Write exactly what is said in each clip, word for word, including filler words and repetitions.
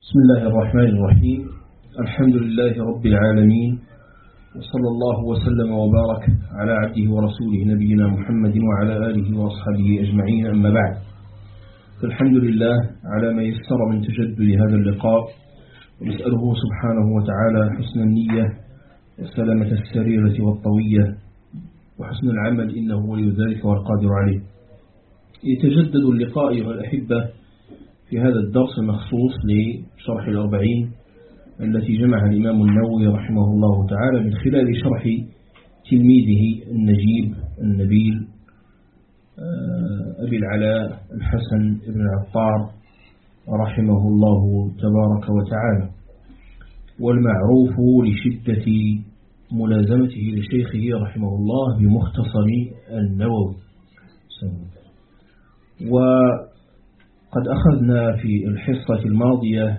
بسم الله الرحمن الرحيم. الحمد لله رب العالمين، وصلى الله وسلم وبارك على عبده ورسوله نبينا محمد وعلى آله وأصحابه أجمعين، أما بعد. فالحمد لله على ما يسر من تجدد هذا اللقاء، ونسأله سبحانه وتعالى حسن النية وسلامة السريرة والطوية وحسن العمل، إنه ولي ذلك والقادر عليه. يتجدد اللقاء أيها الأحبة في هذا الدرس المخصوص لشرح الأربعين التي جمعها الإمام النووي رحمه الله تعالى من خلال شرح تلميذه النجيب النبيل أبي العلاء الحسن بن العطار رحمه الله تبارك وتعالى، والمعروف لشدة ملازمته لشيخه رحمه الله بمختصر النووي. وقد أخذنا في الحصة الماضية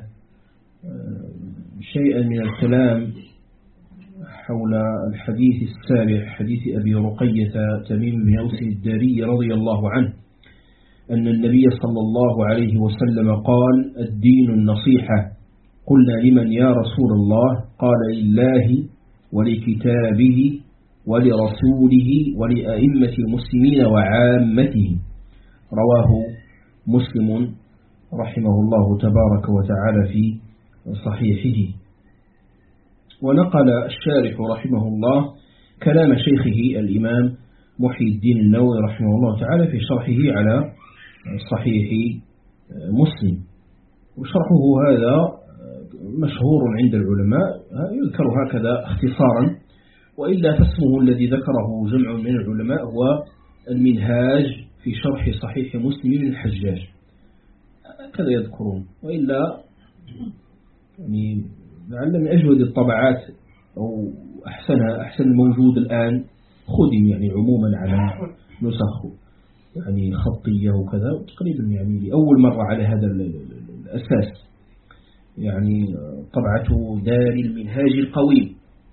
شيئا من الكلام حول الحديث السابع، حديث أبي رقية تميم بن أوس الداري رضي الله عنه، أن النبي صلى الله عليه وسلم قال: الدين النصيحة. قلنا: لمن يا رسول الله؟ قال: لله ولكتابه ولرسوله ولأئمة المسلمين وعامته. رواه مسلم رحمه الله تبارك وتعالى في صحيحه. ونقل الشارح رحمه الله كلام شيخه الإمام محي الدين النووي رحمه الله تعالى في شرحه على صحيح مسلم، وشرحه هذا مشهور عند العلماء، يذكر هكذا اختصارا، وإلا فاسمه الذي ذكره جمع من العلماء هو المنهاج في شرح صحيح مسلم من الحجاج، هكذا يذكرون، وإلا يعني لعل من أجود الطبعات أو أحسنها أحسن الموجود الآن خدم يعني عموما على نسخ يعني خطية وكذا، تقريبا يعني لأول مرة على هذا الأساس، يعني طبعة دار المنهاج القويم،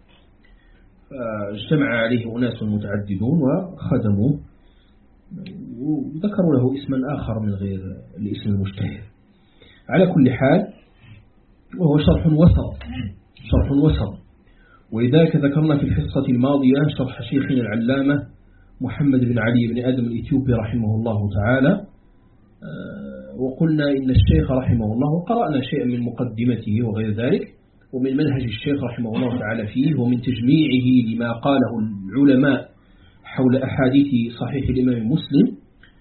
فاجتمع عليه أناس متعددون وخدموا وذكروا له اسما آخر من غير الاسم المشتهر. على كل حال وهو شرح وسط، شرح وسط، ولذلك ذكرنا في الحصة الماضية شرح شيخنا العلامة محمد بن علي بن آدم الإثيوبي رحمه الله تعالى، وقلنا إن الشيخ رحمه الله، وقرأنا شيئا من مقدمته وغير ذلك، ومن منهج الشيخ رحمه الله تعالى فيه ومن تجميعه لما قاله العلماء حول أحاديث صحيح الإمام مسلم،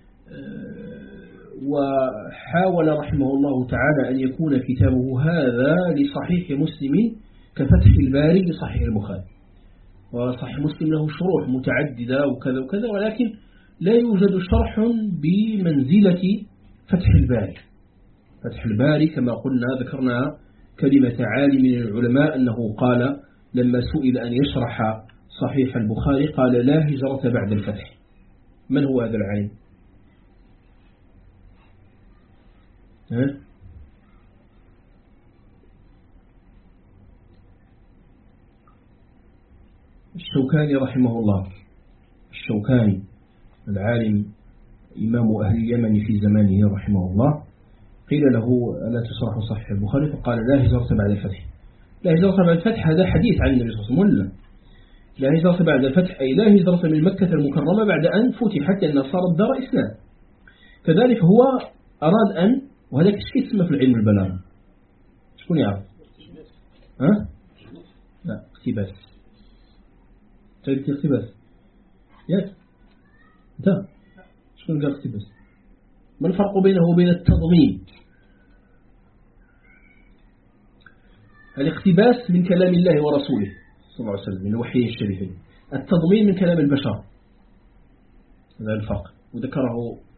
وحاول رحمه الله تعالى أن يكون كتابه هذا لصحيح مسلم كفتح الباري لصحيح البخاري. وصحيح مسلم له شروح متعددة وكذا وكذا، ولكن لا يوجد شرح بمنزلة فتح الباري. فتح الباري كما قلنا ذكرنا كلمة عالم من العلماء أنه قال لما سئل أن يشرح صحيح البخاري قال: لا هجرة بعد الفتح. من هو هذا العالم؟ ها؟ الشوكاني رحمه الله، الشوكاني العالم إمام أهل اليمن في زمانه رحمه الله، قيل له: ألا تشرح صحيح البخاري؟ فقال: لا هجرة بعد الفتح. لا هجرة بعد الفتح هذا حديث عن النبي صلى الله عليه وسلم. لا هجرة بعد الفتح أي لا هجرة من مكة المكرمة بعد أن فتحت، لأن صارت دار إسلام. كذلك هو أراد أن، وهذا كيف اسمه في العلم البلاغة؟ شكون يعرف؟ ها؟ لا، اقتباس. تقول اقتباس؟ ياك؟ انت؟ شكون قال اقتباس؟ ما الفرق بينه وبين التضمين؟ الاقتباس من كلام الله ورسوله صلى الله عليه وسلم من الوحيين الشريفين، التضمين من كلام البشر، هذا الفرق، وذكره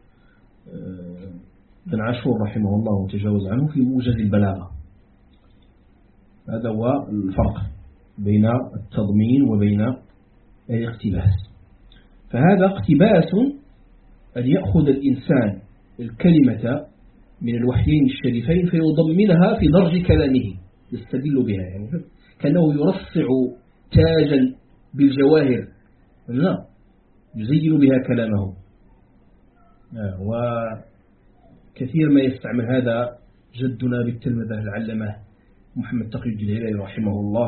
ابن عاشور رحمه الله وتجاوز عنه في موجز البلاغة. هذا هو الفرق بين التضمين وبين الاقتباس. فهذا اقتباس أن يأخذ الإنسان الكلمة من الوحيين الشريفين فيضمنها في درج كلامه يستدل بها، يعني كأنه يرصع تاجا بالجواهر لا يزين بها كلامه. وكثير ما يستعمل هذا جدنا بالتلمذة العلمة محمد تقي الدين الهلالي رحمه الله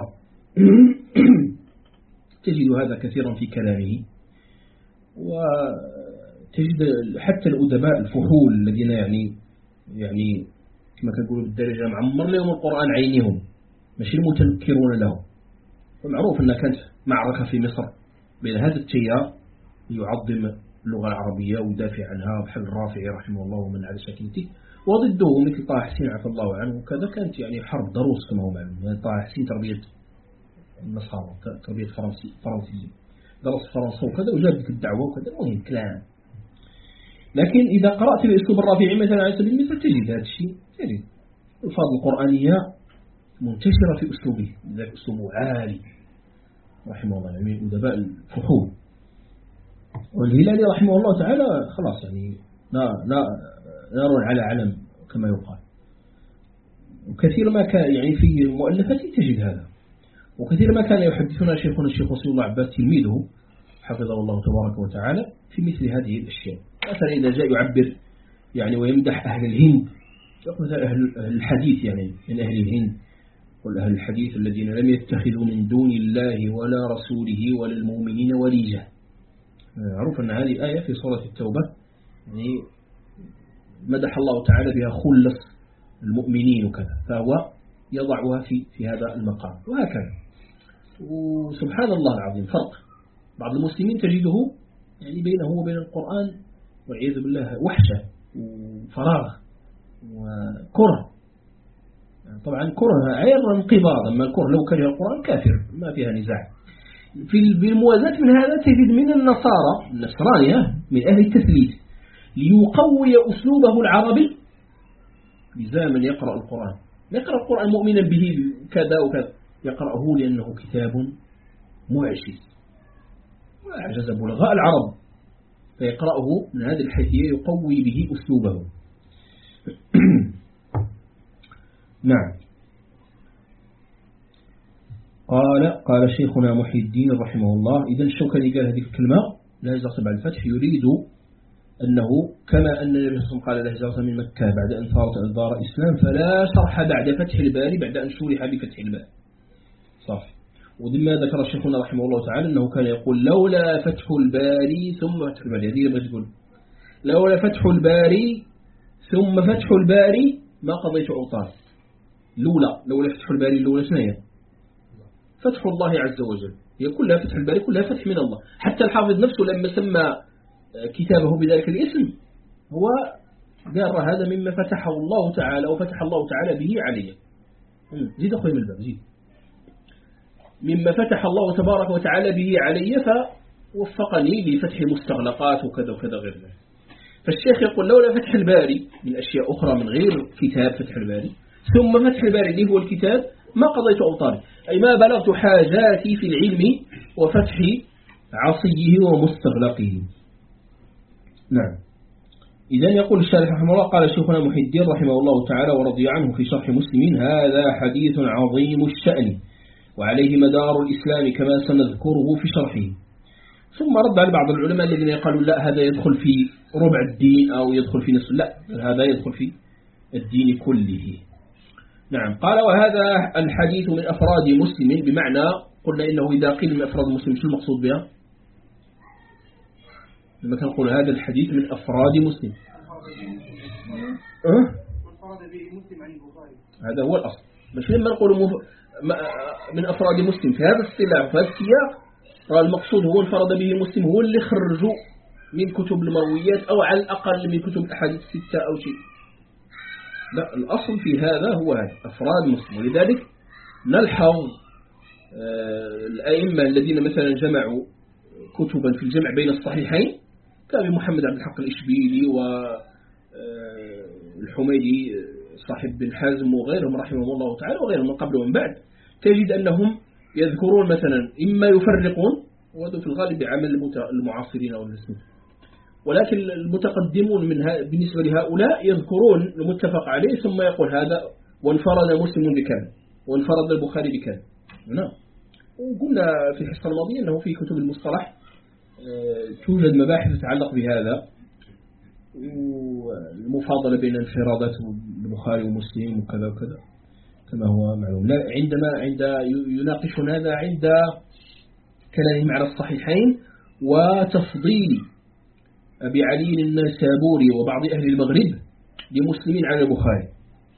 تجد هذا كثيرا في كلامه. وتجد حتى الأدباء الفحول الذين يعني يعني كما كنقولوا بالدرجة معمر لهم القرآن عينهم ماشي المتنكرون له. ومعروف أنها كانت معركة في مصر بين هذا التيار يعظم اللغة العربية ويدافع عنها بحال الرافعي رحمه الله ومن على شاكلته، وضده مثل طه حسين عفى الله عنه وكذا. كانت يعني حرب ضروس كما هو معلوم. يعني طه حسين تربية النصارى تربية فرنسي فرنسيين درس فرنسا وكذا وجاب لك الدعوة وكذا. مهم كلام. لكن إذا قرأت الأسلوب الرافعي مثلا على سبيل المثال تجد هذا الشيء. تجد الألفاظ القرآنية منتشرة في أسلوبه، ذلك أسلوبه عالي رحمه الله، يعني أدباء الفحول. والهلالي رحمه الله تعالى خلاص يعني نار على علم كما يقال. وكثير ما كان يعني في مؤلفاته تجد هذا. وكثير ما كان يحدثنا شيخنا الشيخ وصي الله عباس تلميذه حفظه الله تبارك وتعالى في مثل هذه الأشياء. مثلا إذا جاء يعبر يعني ويمدح أهل الهند، مثلا أهل الحديث يعني من أهل الهند والأهل الحديث الذين لم يتخذوا من دون الله ولا رسوله ولا المؤمنين وليجة. معروف أن هذه آية في سورة التوبة يعني مدح الله تعالى بها خلص المؤمنين وكذا، فهو يضعها في في هذا المقام وهكذا. وسبحان الله العظيم فرق. بعض المسلمين تجده يعني بينه وبين القرآن والعياذ بالله وحشة وفراغ وكره. يعني طبعا كره غير انقباض، أما الكره لو كره القرآن كافر ما فيها نزاع. في بالموازاة من هذا تجد من النصارى النصرانية من أهل التثليث ليقوي أسلوبه العربي لزاما يقرأ القرآن، يقرأ القرآن مؤمنا به كذا وكذا، يقرأه لأنه كتاب معجز وأعجز بلغاء العرب، فيقرأه من هذه الحيثية يقوي به أسلوبه. نعم. قال قال شيخنا محي الدين رحمه الله. إذا الشوكاني قال هذه الكلمة لا يجلس بعد الفتح يريد أنه كما أن النبي صلى الله عليه وسلم قال لا يجلس من مكة بعد أن ثارت أنظار الإسلام فلا شرح بعد فتح الباري بعد أن شرح بفتح الباري. صح. وذما ذكر شيخنا رحمه الله تعالى أنه كان يقول لولا فتح الباري ثم فتح الباري. هذه اللي تقول لولا فتح الباري ثم فتح الباري ما قضيت أوطار. لولا لولا فتح الباري لولا سنية فتح الله عز وجل، هي كلها فتح الباري كلها فتح من الله. حتى الحافظ نفسه لما سمى كتابه بذلك الاسم هو قال هذا مما فتحه الله تعالى وفتح الله تعالى به عليه. زيد أخوي من الباب زيد. مما فتح الله تبارك وتعالى به علي فوفقني لفتح مستغلقات وكذا وكذا غير ذلك. فالشيخ يقول لولا فتح الباري من أشياء أخرى من غير كتاب فتح الباري ثم فتح الباري اللي هو الكتاب ما قضيت أوطاري، أي ما بلغت حاجاتي في العلم وفتح عصيه ومستغلقه. نعم. إذن يقول الشارح رحمه الله قال شيخنا محي الدين رحمه الله تعالى ورضي عنه في شرح مسلم هذا حديث عظيم الشأن وعليه مدار الإسلام كما سنذكره في شرحه. ثم رد على بعض العلماء الذين يقولون لا هذا يدخل في ربع الدين أو يدخل في نصف، لا هذا يدخل في الدين كله. نعم. قال وهذا الحديث من أفراد مسلم، بمعنى قلنا إنه إذا قيل من أفراد مسلم شو المقصود بها؟ لما كان نقول هذا الحديث من أفراد مسلم أه؟ هذا هو الأصل. مش لما نقول مف... من أفراد مسلم في هذا الصلاح في هذا السياق المقصود هو انفرد به مسلم هو اللي خرجوا من كتب المرويات أو على الأقل من كتب الأحاديث الستة أو شيء. لا، الأصل في هذا هو هذا أفراد مسلم. ولذلك نلحظ الأئمة الذين مثلا جمعوا كتبا في الجمع بين الصحيحين كان محمد عبد الحق الإشبيلي والحميدي صاحب بن حازم وغيرهم رحمه الله تعالى وغيرهم من قبل ومن بعد، تجد أنهم يذكرون مثلا إما يفرقون وهذا في الغالب بعمل المعاصرين أو المسلمين، ولكن المتقدمون من بالنسبة لهؤلاء يذكرون المتفق عليه ثم يقول هذا وانفرد مسلم بكذا وانفرد البخاري بكذا. نعم. وقلنا في الحصة الماضية أنه في كتب المصطلح توجد مباحث تتعلق بهذا والمفاضلة بين الانفرادات البخاري ومسلم وكذا وكذا كما هو معلوم. لا عندما عند يناقشون هذا عند كلامهم على الصحيحين وتفضيل أبي علي النسابوري وبعض أهل المغرب لمسلمين على البخاري.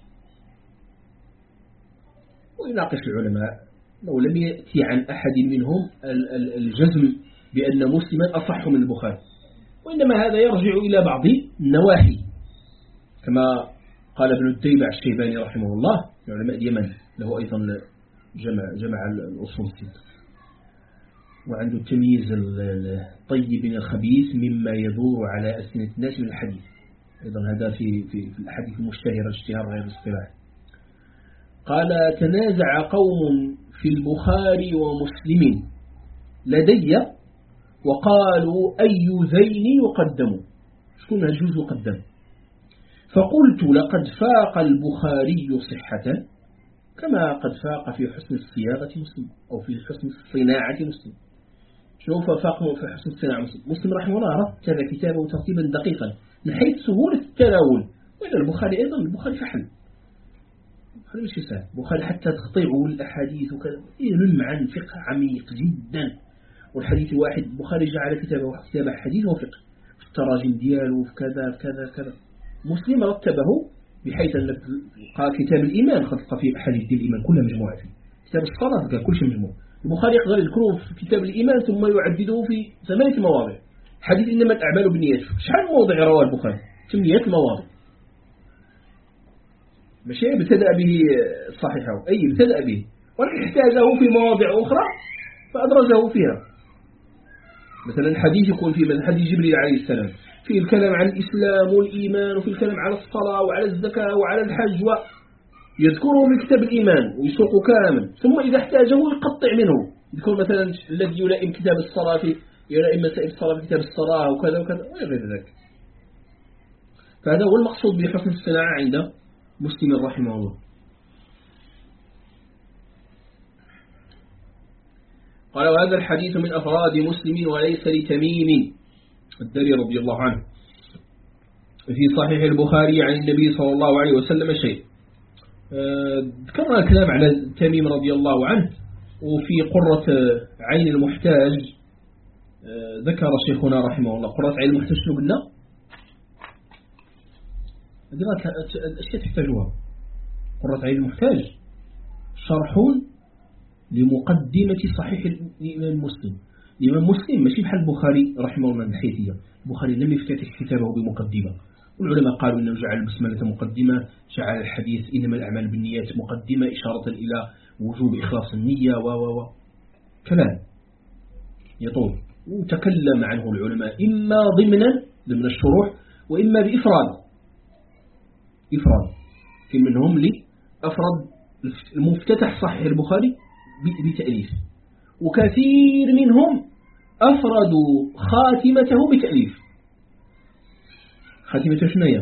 ويناقش العلماء لو لم يأتي عن أحد منهم الجزم بأن مسلما أصح من البخاري، وإنما هذا يرجع إلى بعض النواحي كما قال ابن الديبع الشيباني رحمه الله من علماء اليمن، له أيضا جمع, جمع الأصول الستة، وعنده تمييز الطيب من الخبيث مما يدور على ألسنة الناس من الحديث، أيضا هذا في, في, في الأحاديث المشتهرة اشتهار غير الاصطلاح. قال تنازع قوم في البخاري ومسلم لدي وقالوا أي ذين يقدم، شكون هالجوز يقدم؟ فقلت لقد فاق البخاري صحة كما قد فاق في حسن الصياغة مسلم أو في حسن الصناعة مسلم. شوف فاق في حسن الصناعة مسلم. مسلم رحمه الله رتب كتابه ترتيبا دقيقا من حيث سهولة التناول، وإذا البخاري أيضا البخاري فحل، البخاري مش سهل، البخاري حتى تخطيعه الأحاديث وكذا يلم عن فقه عميق جدا. والحديث واحد البخاري جعل كتابه كتاب حديث وفقه في التراجم دياله في كذا كذا كذا. مسلم رتبه بحيث أن قال كتاب الإيمان قد تلقى فيه أحاديث دين الإيمان كلها مجموعة فيه، كتاب الصلاة قال كل شيء مجموع. البخاري يقدر يذكره في كتاب الإيمان ثم يعدده في ثمانية مواضع. حديث إنما الأعمال بالنيات شحال موضع رواه البخاري؟ ثمانية مواضع. ماشي ابتدأ به صحيحه، أي ابتدأ به ولكن احتاجه في مواضع أخرى فأدرجه فيها. مثلا حديث يكون في مثل حديث جبريل عليه السلام في الكلام عن الإسلام والإيمان وفي الكلام على الصلاة وعلى الزكاة وعلى الحج، ويذكره في كتاب الإيمان ويسوق كامل، ثم إذا احتاجه يقطع منه، يذكر مثلا الذي يلائم كتاب الصلاة في يلائم مسائل الصلاة في كتاب الصلاة وكذا وكذا وغير ذلك. فهذا هو المقصود بحسن الصناعة عند مسلم رحمه الله. قال وهذا الحديث من أفراد مسلم وليس لتميم الداري رضي الله عنه في صحيح البخاري عن النبي صلى الله عليه وسلم شيء. ذكرنا الكلام على تميم رضي الله عنه، وفي قرة عين المحتاج ذكر شيخنا رحمه الله قرة عين المحتاج شنو قلنا؟ الأشياء تحتاجوها. قرة عين المحتاج شرح لمقدمة صحيح الإمام مسلم. الإمام مسلم ماشي بحال البخاري رحمه الله من الحيثية، البخاري لم يفتتح كتابه بمقدمة، والعلماء قالوا إنه جعل البسملة مقدمة، جعل الحديث إنما الأعمال بالنيات مقدمة إشارة إلى وجوب إخلاص النية و و و كلام يطول، وتكلم عنه العلماء إما ضمنا ضمن الشروح وإما بإفراد إفراد في منهم لي أفرد المفتتح صحيح البخاري بتأليف، وكثير منهم أفردوا خاتمته بتأليف. خاتمته شنو هي؟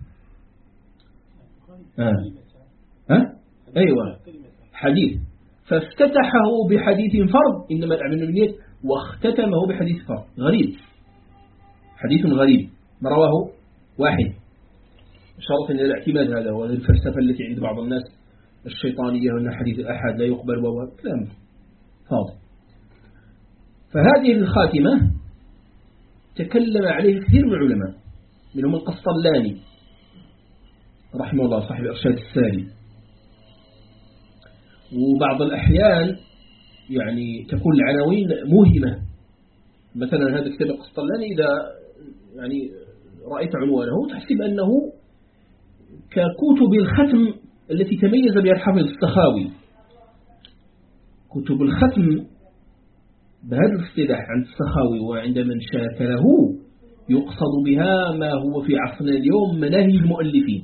آه. آه؟ أيوة حديث، فافتتحه بحديث فرد إنما الأعمال بالنيات واختتمه بحديث فرد غريب، حديث غريب ما رواه واحد، إشارة إلى الاعتماد هذا والفلسفة التي عند بعض الناس الشيطانية أن حديث الأحد لا يقبل وهو كلام فاضي. فهذه الخاتمة تكلم عليه كثير من العلماء، منهم القسطلاني رحمه الله صاحب إرشاد السالي، وبعض الأحيان يعني تكون العناوين موهمة. مثلا هذا كتاب القسطلاني إذا يعني رأيت عنوانه تحسب أنه ككتب الختم التي تميز بها الحافظ السخاوي. كتب الختم بهذا الاصطلاح عند السخاوي وعند من شاكله يقصد بها ما هو في عصرنا اليوم مناهج المؤلفين.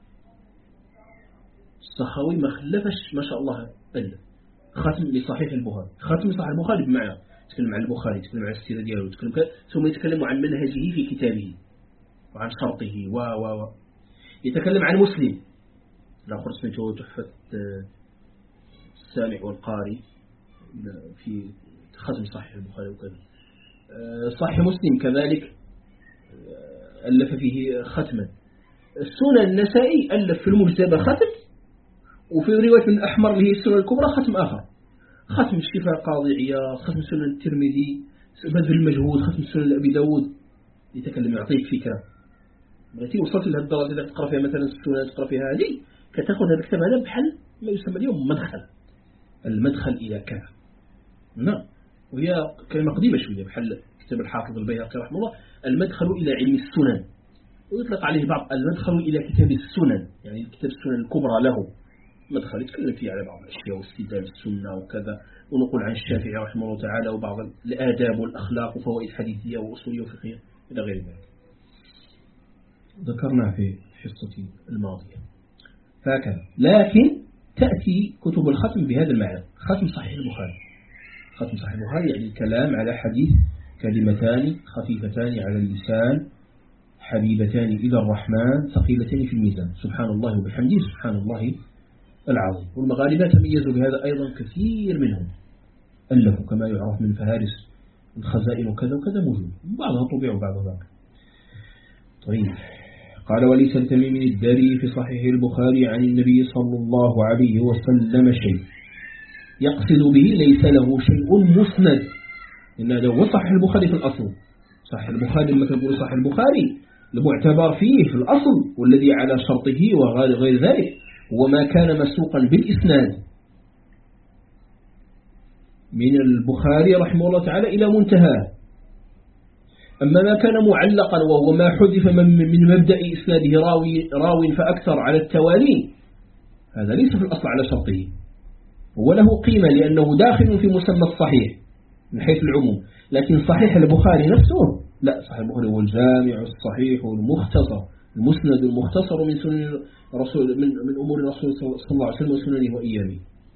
السخاوي ما خلفش ما شاء الله ألا ختم لصحيح البخاري، ختم لصحيح البخاري بمعنى يتكلم عن البخاري، يتكلم عن السيرة دياله، يتكلم ثم يتكلم عن منهجه في كتابه وعن شرطه و و و يتكلم عن مسلم لا قرص منه تحفة السامع والقاري في ختم صحيح البخاري وكذا. صحيح مسلم كذلك ألف فيه ختما، السنن النسائي ألف في المجتبى ختم، وفي رواية من الأحمر اللي هي السنن الكبرى ختم آخر، ختم الشفاء قاضي عياض، ختم سنن الترمذي، بذل المجهود، ختم سنن أبي داود، يتكلم يعطيك فكرة. بغيتي وصلت لهذه الدرجة إذا تقرأ فيها مثلا السنن، تقرأ فيها هذه، كتاخذ هذا الكتاب هذا بحال ما يسمى اليوم مدخل، المدخل إلى كذا. نعم، وهي كلمة قديمة شوية، بحال كتاب الحافظ البيهقي رحمه الله المدخل إلى علم السنن، ويطلق عليه بعض المدخل إلى كتاب السنن، يعني كتاب السنن الكبرى له مدخل يتكلم فيه على بعض الأشياء واستدلال السنة وكذا، ونقول عن الشافعي رحمه الله تعالى وبعض الآداب والأخلاق وفوائد حديثية وأصولية وفقهية إلى غير ذلك، ذكرنا في الحصة الماضية. هكذا، لكن تأتي كتب الختم بهذا المعنى، ختم صحيح البخاري. ختم صحيح البخاري يعني الكلام على حديث، كلمتان خفيفتان على اللسان حبيبتان إلى الرحمن ثقيلتان في الميزان، سبحان الله وبحمده سبحان الله العظيم. والمغاربة تميزوا بهذا أيضا، كثير منهم ألفوا كما يعرف من فهارس الخزائن وكذا وكذا موجود، بعضها طبيع وبعضها ذاك. طيب، قال وليس لتميم الداري في صحيح البخاري عن النبي صلى الله عليه وسلم شيء، يقصد به ليس له شيء مسند، إن هذا هو صحيح البخاري في الأصل. صحيح البخاري لما تقول صحيح البخاري المعتبر فيه في الأصل والذي على شرطه وغير ذلك هو ما كان مسوقا بالإسناد من البخاري رحمه الله تعالى إلى منتهى. أما ما كان معلقا وهو ما حذف من مبدأ إسناده راوي, راوي فأكثر على التوالي، هذا ليس في الأصل على شرطه، هو له قيمة لأنه داخل في مسمى الصحيح من حيث العموم. لكن صحيح البخاري نفسه لا، صحيح البخاري هو الجامع الصحيح والمختصر، المسند المختصر من سنن رسول من, من أمور الرسول صلى الله عليه وسلم وسننه وإيامه.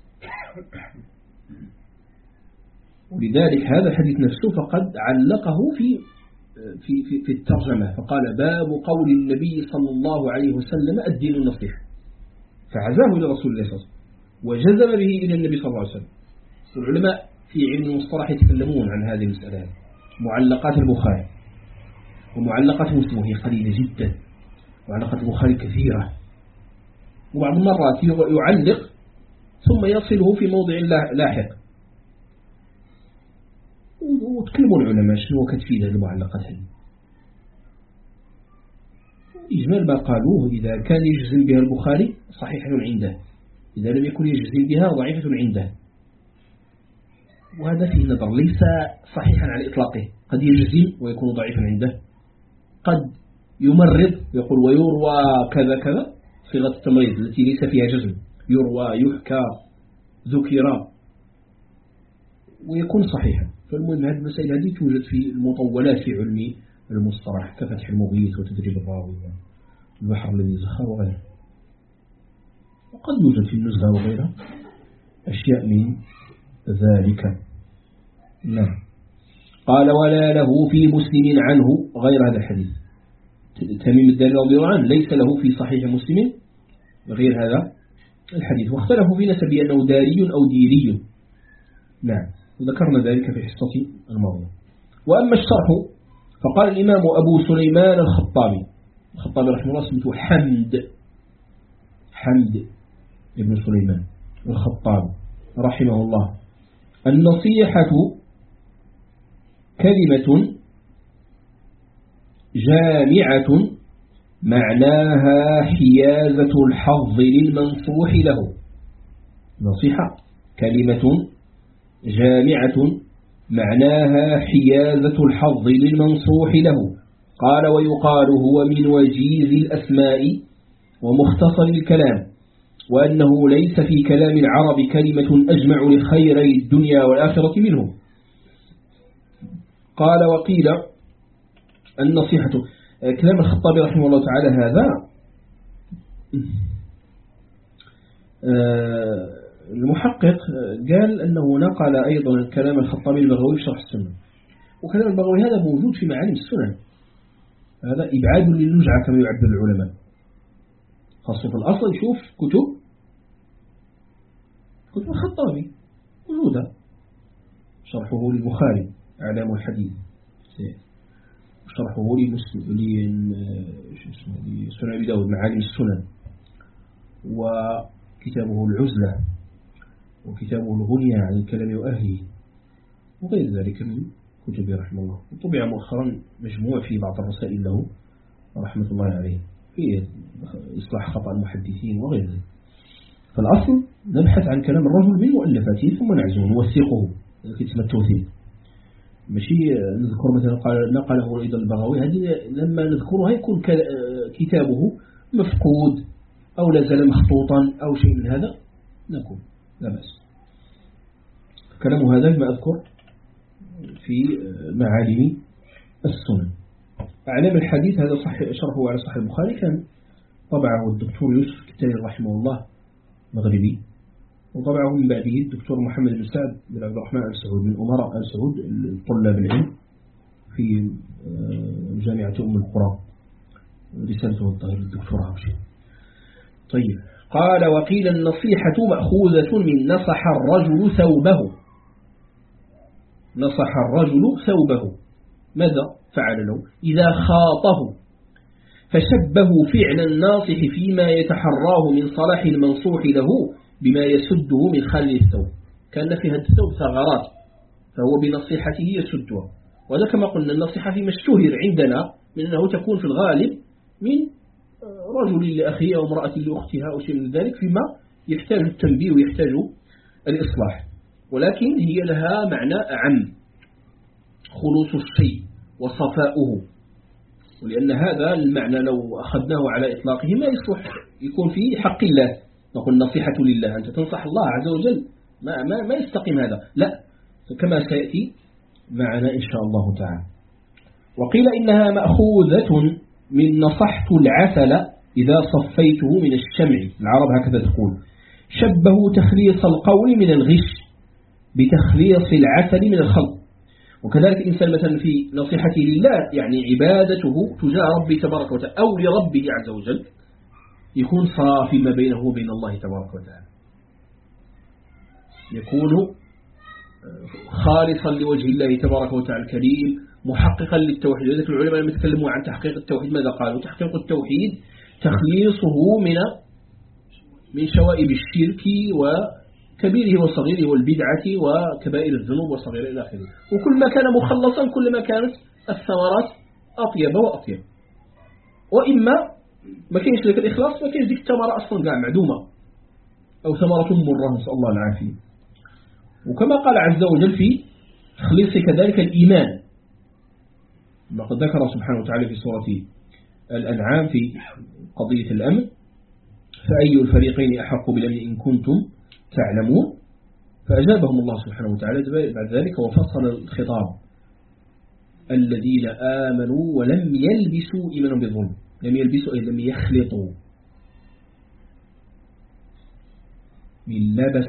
ولذلك هذا الحديث نفسه فقد علقه في في في, في الترجمة، فقال باب قول النبي صلى الله عليه وسلم الدين النصيحة، فعزاه إلى رسول الله صلى الله عليه وسلم وجزم به إلى النبي صلى الله عليه وسلم. والعلماء في علم المصطلح يتكلمون عن هذه المسألة، معلقات البخاري ومعلقات مسلم هي قليلة جدا، معلقات البخاري كثيرة، وبعض المرات يعلق ثم يصله في موضع لاحق، وتكلموا العلماء شنو كتفيد هذه المعلقات هذه. إجمال ما قالوه إذا كان يجزم بها البخاري صحيح عنده، إذا لم يكن يجزم بها ضعيفة عنده، وهذا فيه نظر، ليس صحيحا على إطلاقه، قد يجزم ويكون ضعيفا عنده، قد يمرض يقول ويروى كذا كذا صيغة التمريض التي ليس فيها جزم، يروى يحكى ذكر ويكون صحيحا. فالمهم هذه المسائل هذه توجد في المطولات في علم المصطلح كفتح المغيث وتدريب الراوي والبحر الذي زخر وغيره، وقد يوجد في النزهة وغيرها أشياء من ذلك. نعم. قال ولا له في مسلم عنه غير هذا الحديث، تميم الداري رضي الله عنه ليس له في صحيح مسلم غير هذا الحديث، واختلفوا في نسبه أنه داري أو ديري. نعم، ذكرنا ذلك في حصة الماضية. وأما الشرح فقال الإمام أبو سليمان الخطابي، الخطابي رحمه الله اسمه حمد حمد ابن سليمان الخطابي رحمه الله: النصيحة كلمة جامعة معناها حيازة الحظ للمنصوح له. نصيحة كلمة جامعة معناها حيازة الحظ للمنصوح له. قال ويقال هو من وجيز الأسماء ومختصر الكلام، وأنه ليس في كلام العرب كلمة أجمع لخيري الدنيا والآخرة منه. قال وقيل النصيحة، كلام الخطابي رحمه الله تعالى هذا المحقق قال أنه نقل أيضا كلام الخطابي البغوي في شرح السنة، وكلام البغوي هذا موجود في معالم السنن، هذا إبعاد للنجعة كما يعبر العلماء، خاصة في الأصل يشوف كتب كتب الخطابي موجودة، شرحه للبخاري أعلام الحديث، شرحه لسنن أبي داود معالم السنن، وكتابه العزلة، وكتابه الغنية عن الكلام وأهله، وغير ذلك من كتبه رحمه الله. وطبع مؤخرا مجموع في بعض الرسائل له رحمة الله عليه في إصلاح خطأ المحدثين وغير ذلك. فالأصل نبحث عن كلام الرجل من مؤلفاته ثم نعزوه نوثقه كتم التوثيق، ماشي نذكر مثلا قال نقله أيضا البغوي، هذه لما نذكرها يكون كتابه مفقود أو لازال مخطوطا أو شيء من هذا نقول لا بأس. كلام هذا ما أذكر في معالم السنن. أعلام الحديث هذا صح شرحه على صحيح البخاري، كان طبعه الدكتور يوسف كتاني رحمه الله مغربي، وطبعه من بعده الدكتور محمد بن سعد بن عبد الرحمن آل سعود من أمراء آل سعود طلاب العلم في جامعة أم القرى، رسالته الظاهر الدكتوراه أو شيء. طيب قال وقيل النصيحة مأخوذة من نصح الرجل ثوبه. نصح الرجل ثوبه، ماذا فعل له؟ إذا خاطه فشبه فعل الناصح فيما يتحراه من صلاح المنصوح له بما يسده من خلل الثوب، كان في هذا الثوب ثغرات فهو بنصيحته يسدها. وهذا كما قلنا النصيحة فيما اشتهر عندنا من أنه تكون في الغالب من رجل لأخيه أو امرأة لأختها أو شيء من ذلك فيما يحتاج التنبيه ويحتاج الإصلاح، ولكن هي لها معنى أعم، خلوص الشيء وصفاؤه. ولأن هذا المعنى لو أخذناه على إطلاقه ما يصلح يكون في حق الله، نقول النصيحة لله، أنت تنصح الله عز وجل، ما, ما, ما يستقيم هذا، لا، كما سيأتي معنا إن شاء الله تعالى. وقيل إنها مأخوذة من نصحت العسل إذا صفيته من الشمع، العرب هكذا تقول، شبهوا تخليص القول من الغش بتخليص العسل من الخلط. وكذلك الإنسان مثلا في نصيحته لله يعني عبادته تجاه ربه تبارك وتعالى أو لربه عز وجل يكون صافي ما بينه وبين الله تبارك وتعالى، يكون خالصا لوجه الله تبارك وتعالى الكريم، محققا للتوحيد. لذلك العلماء لما يتكلموا عن تحقيق التوحيد ماذا قالوا؟ تحقيق التوحيد تخليصه من من شوائب الشرك وكبيره وصغيره والبدعة وكبائر الذنوب وصغيره إلى آخره. وكل ما كان مخلصا كل ما كانت الثمرات أطيب وأطيب. وإما ما كاينش لك الإخلاص ما كاينش ديك الثمرة أصلا قاع معدومة أو ثمرة مرة، نسأل الله العافية. وكما قال عز وجل في تخليص كذلك الإيمان، لقد ذكر سبحانه وتعالى في سورة الأنعام في قضية الأمن، فأي الفريقين أحق بالأمن إن كنتم تعلمون، فأجابهم الله سبحانه وتعالى بعد ذلك وفصل الخطاب الذين آمنوا ولم يلبسوا إيمانهم بالظلم، لم يلبسوا أي لم يخلطوا، من لبس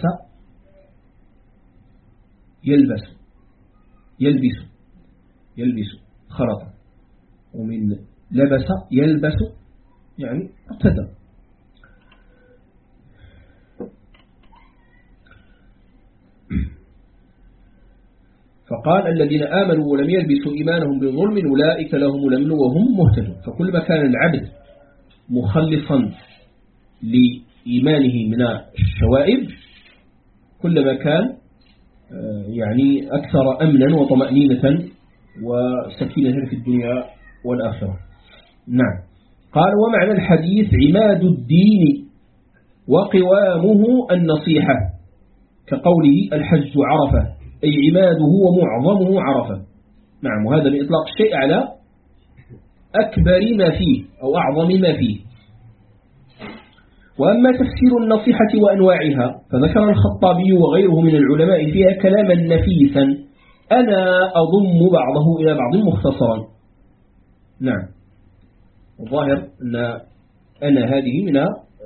يلبس يلبس يلبس خلطا، ومن لبس يلبس يعني ارتدى. فقال الذين آمنوا ولم يلبسوا إيمانهم بظلم أولئك لهم الأمن وهم مهتدون. فكل ما كان العبد مخلصا لإيمانه من الشوائب كلما كان يعني أكثر أمنا وطمأنينة وسكينة في الدنيا والآخرة. نعم. قال ومعنى الحديث عماد الدين وقوامه النصيحة، كقوله الحج عرفة، أي عماده ومعظمه عرفة. نعم، وهذا بإطلاق الشيء على أكبر ما فيه أو أعظم ما فيه. وأما تفسير النصيحة وأنواعها فذكر الخطابي وغيره من العلماء فيها كلاما نفيسا أنا أضم بعضه إلى بعض مختصرا. نعم، الظاهر أن أنا هذه من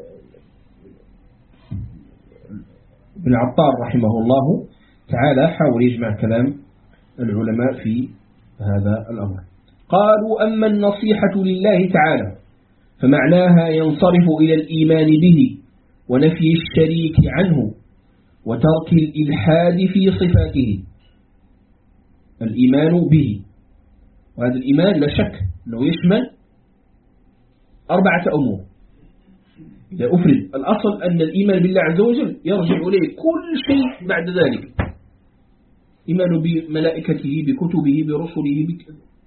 ابن عطار رحمه الله تعالى حاول يجمع كلام العلماء في هذا الأمر. قالوا أما النصيحة لله تعالى فمعناها ينصرف إلى الإيمان به ونفي الشريك عنه وترك الإلحاد في صفاته، الإيمان به وهذا الإيمان لا شك أنه يشمل أربعة أمور. إذا أفرد الأصل أن الإيمان بالله عز وجل يرجع إليه كل شيء بعد ذلك، إيمان بملائكته بكتبه برسله بك...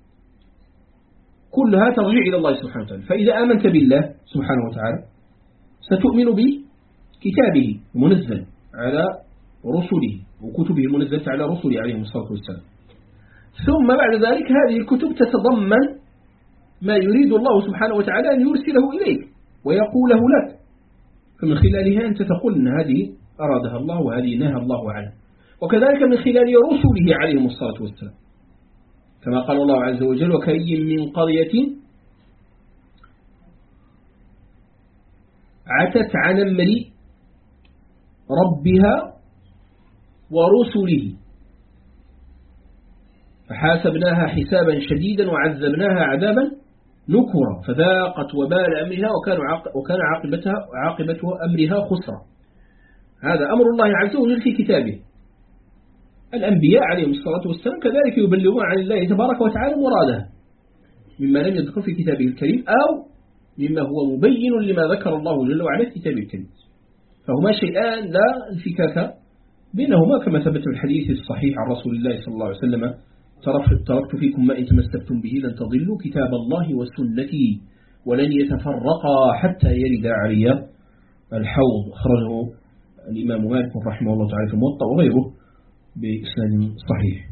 كلها ترجع إلى الله سبحانه وتعالى. فإذا آمنت بالله سبحانه وتعالى ستؤمن بكتابه المنزل على رسله وكتبه المنزلة على رسله عليهم الصلاة والسلام. ثم بعد ذلك هذه الكتب تتضمن ما يريد الله سبحانه وتعالى أن يرسله إليك ويقوله لك، فمن خلالها أنت تقول أن هذه أرادها الله وهذه نهى الله عنها. وكذلك من خلال رسله عليهم الصلاة والسلام، كما قال الله عز وجل: وكأي من قرية عتت عن أمر ربها ورسله فحاسبناها حسابا شديدا وعذبناها عذابا نكرا فذاقت وبال أمرها وكان عاقبتها عاقبة أمرها خسرا. هذا أمر الله عز وجل في كتابه. الأنبياء عليهم الصلاة والسلام كذلك يبلغون عن الله تبارك وتعالى مراده مما لم يذكر في كتابه الكريم أو مما هو مبين لما ذكر الله جل وعلا في كتابه الكريم، فهما شيئان لا انفكاك بينهما، كما ثبت الحديث الصحيح عن رسول الله صلى الله عليه وسلم: تركت فيكم ما إن تمسكتم به لن تضلوا كتاب الله وسنتي ولن يتفرقا حتى يرد علي الحوض. أخرجه الإمام مالك رحمه الله تعالى في الموطأ وغيره بإسناد صحيح.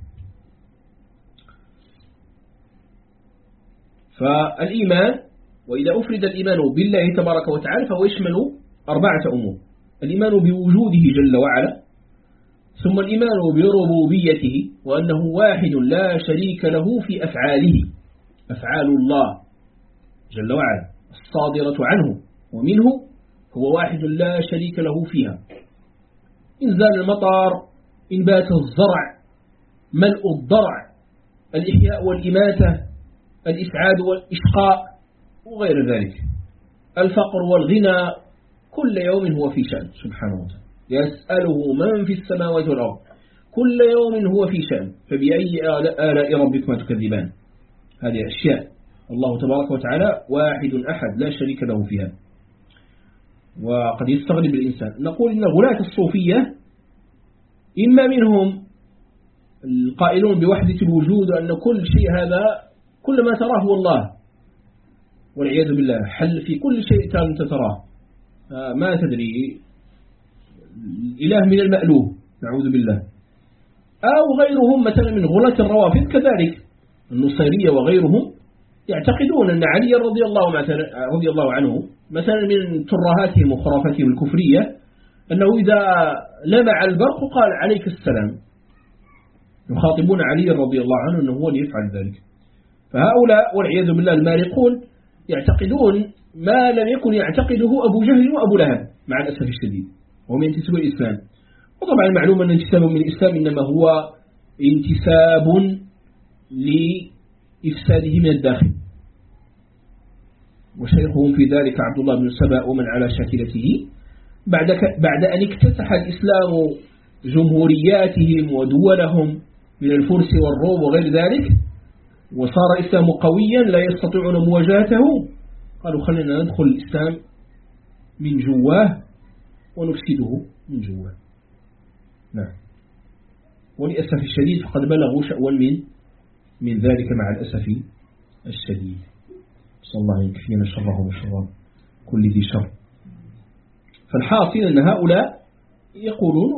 فالإيمان، وإذا أفرد الإيمان بالله تبارك وتعالى فهو يشمل أربعة أمور: الإيمان بوجوده جل وعلا، ثم الإيمان بربوبيته وأنه واحد لا شريك له في أفعاله، أفعال الله جل وعلا الصادرة عنه ومنه هو واحد لا شريك له فيها: إنزال المطر، إنبات الزرع، ملء الضرع، الإحياء والإماتة، الإسعاد والإشقاء وغير ذلك، الفقر والغنى، كل يوم هو في شأن سبحانه وتعالى، يسأله من في السماوات والأرض، كل يوم هو في شأن، فبأي آلاء ربكما تكذبان. هذه أشياء الله تبارك وتعالى واحد أحد لا شريك له فيها. وقد يستغرب الإنسان، نقول إن غلاة الصوفية إما منهم القائلون بوحدة الوجود وأن كل شيء هذا كل ما تراه هو الله والعياذ بالله، حل في كل شيء أنت تراه، ما تدري الإله من المألوه نعوذ بالله. أو غيرهم مثلا من غلاة الروافض كذلك النصيرية وغيرهم يعتقدون أن علي رضي الله, رضي الله عنه مثلا من ترهاتهم وخرافاتهم الكفرية أنه إذا لمع البرق قال عليك السلام، يخاطبون علي رضي الله عنه أنه هو اللي يفعل ذلك. فهؤلاء والعياذ بالله المارقون يعتقدون ما لم يكن يعتقده أبو جهل وأبو لهب مع الأسف الشديد، وهم ينتسبوا الإسلام. وطبعا المعلوم أن انتسابهم من الإسلام إنما هو انتساب لإفساده من الداخل، وشيخهم في ذلك عبد الله بن سبأ ومن على شاكلته بعد بعد أن اكتسح الإسلام جمهورياتهم ودولهم من الفرس والروم وغير ذلك، وصار الإسلام قويا لا يستطيعون مواجهته، قالوا خلينا ندخل الإسلام من جواه ونفسده من جواه. نعم، وللأسف الشديد فقد بلغوا شأوا من من ذلك مع الأسف الشديد. صلى الله عليه يكفينا شره وشر كل ذي شر. فالحاصل أن هؤلاء يقولون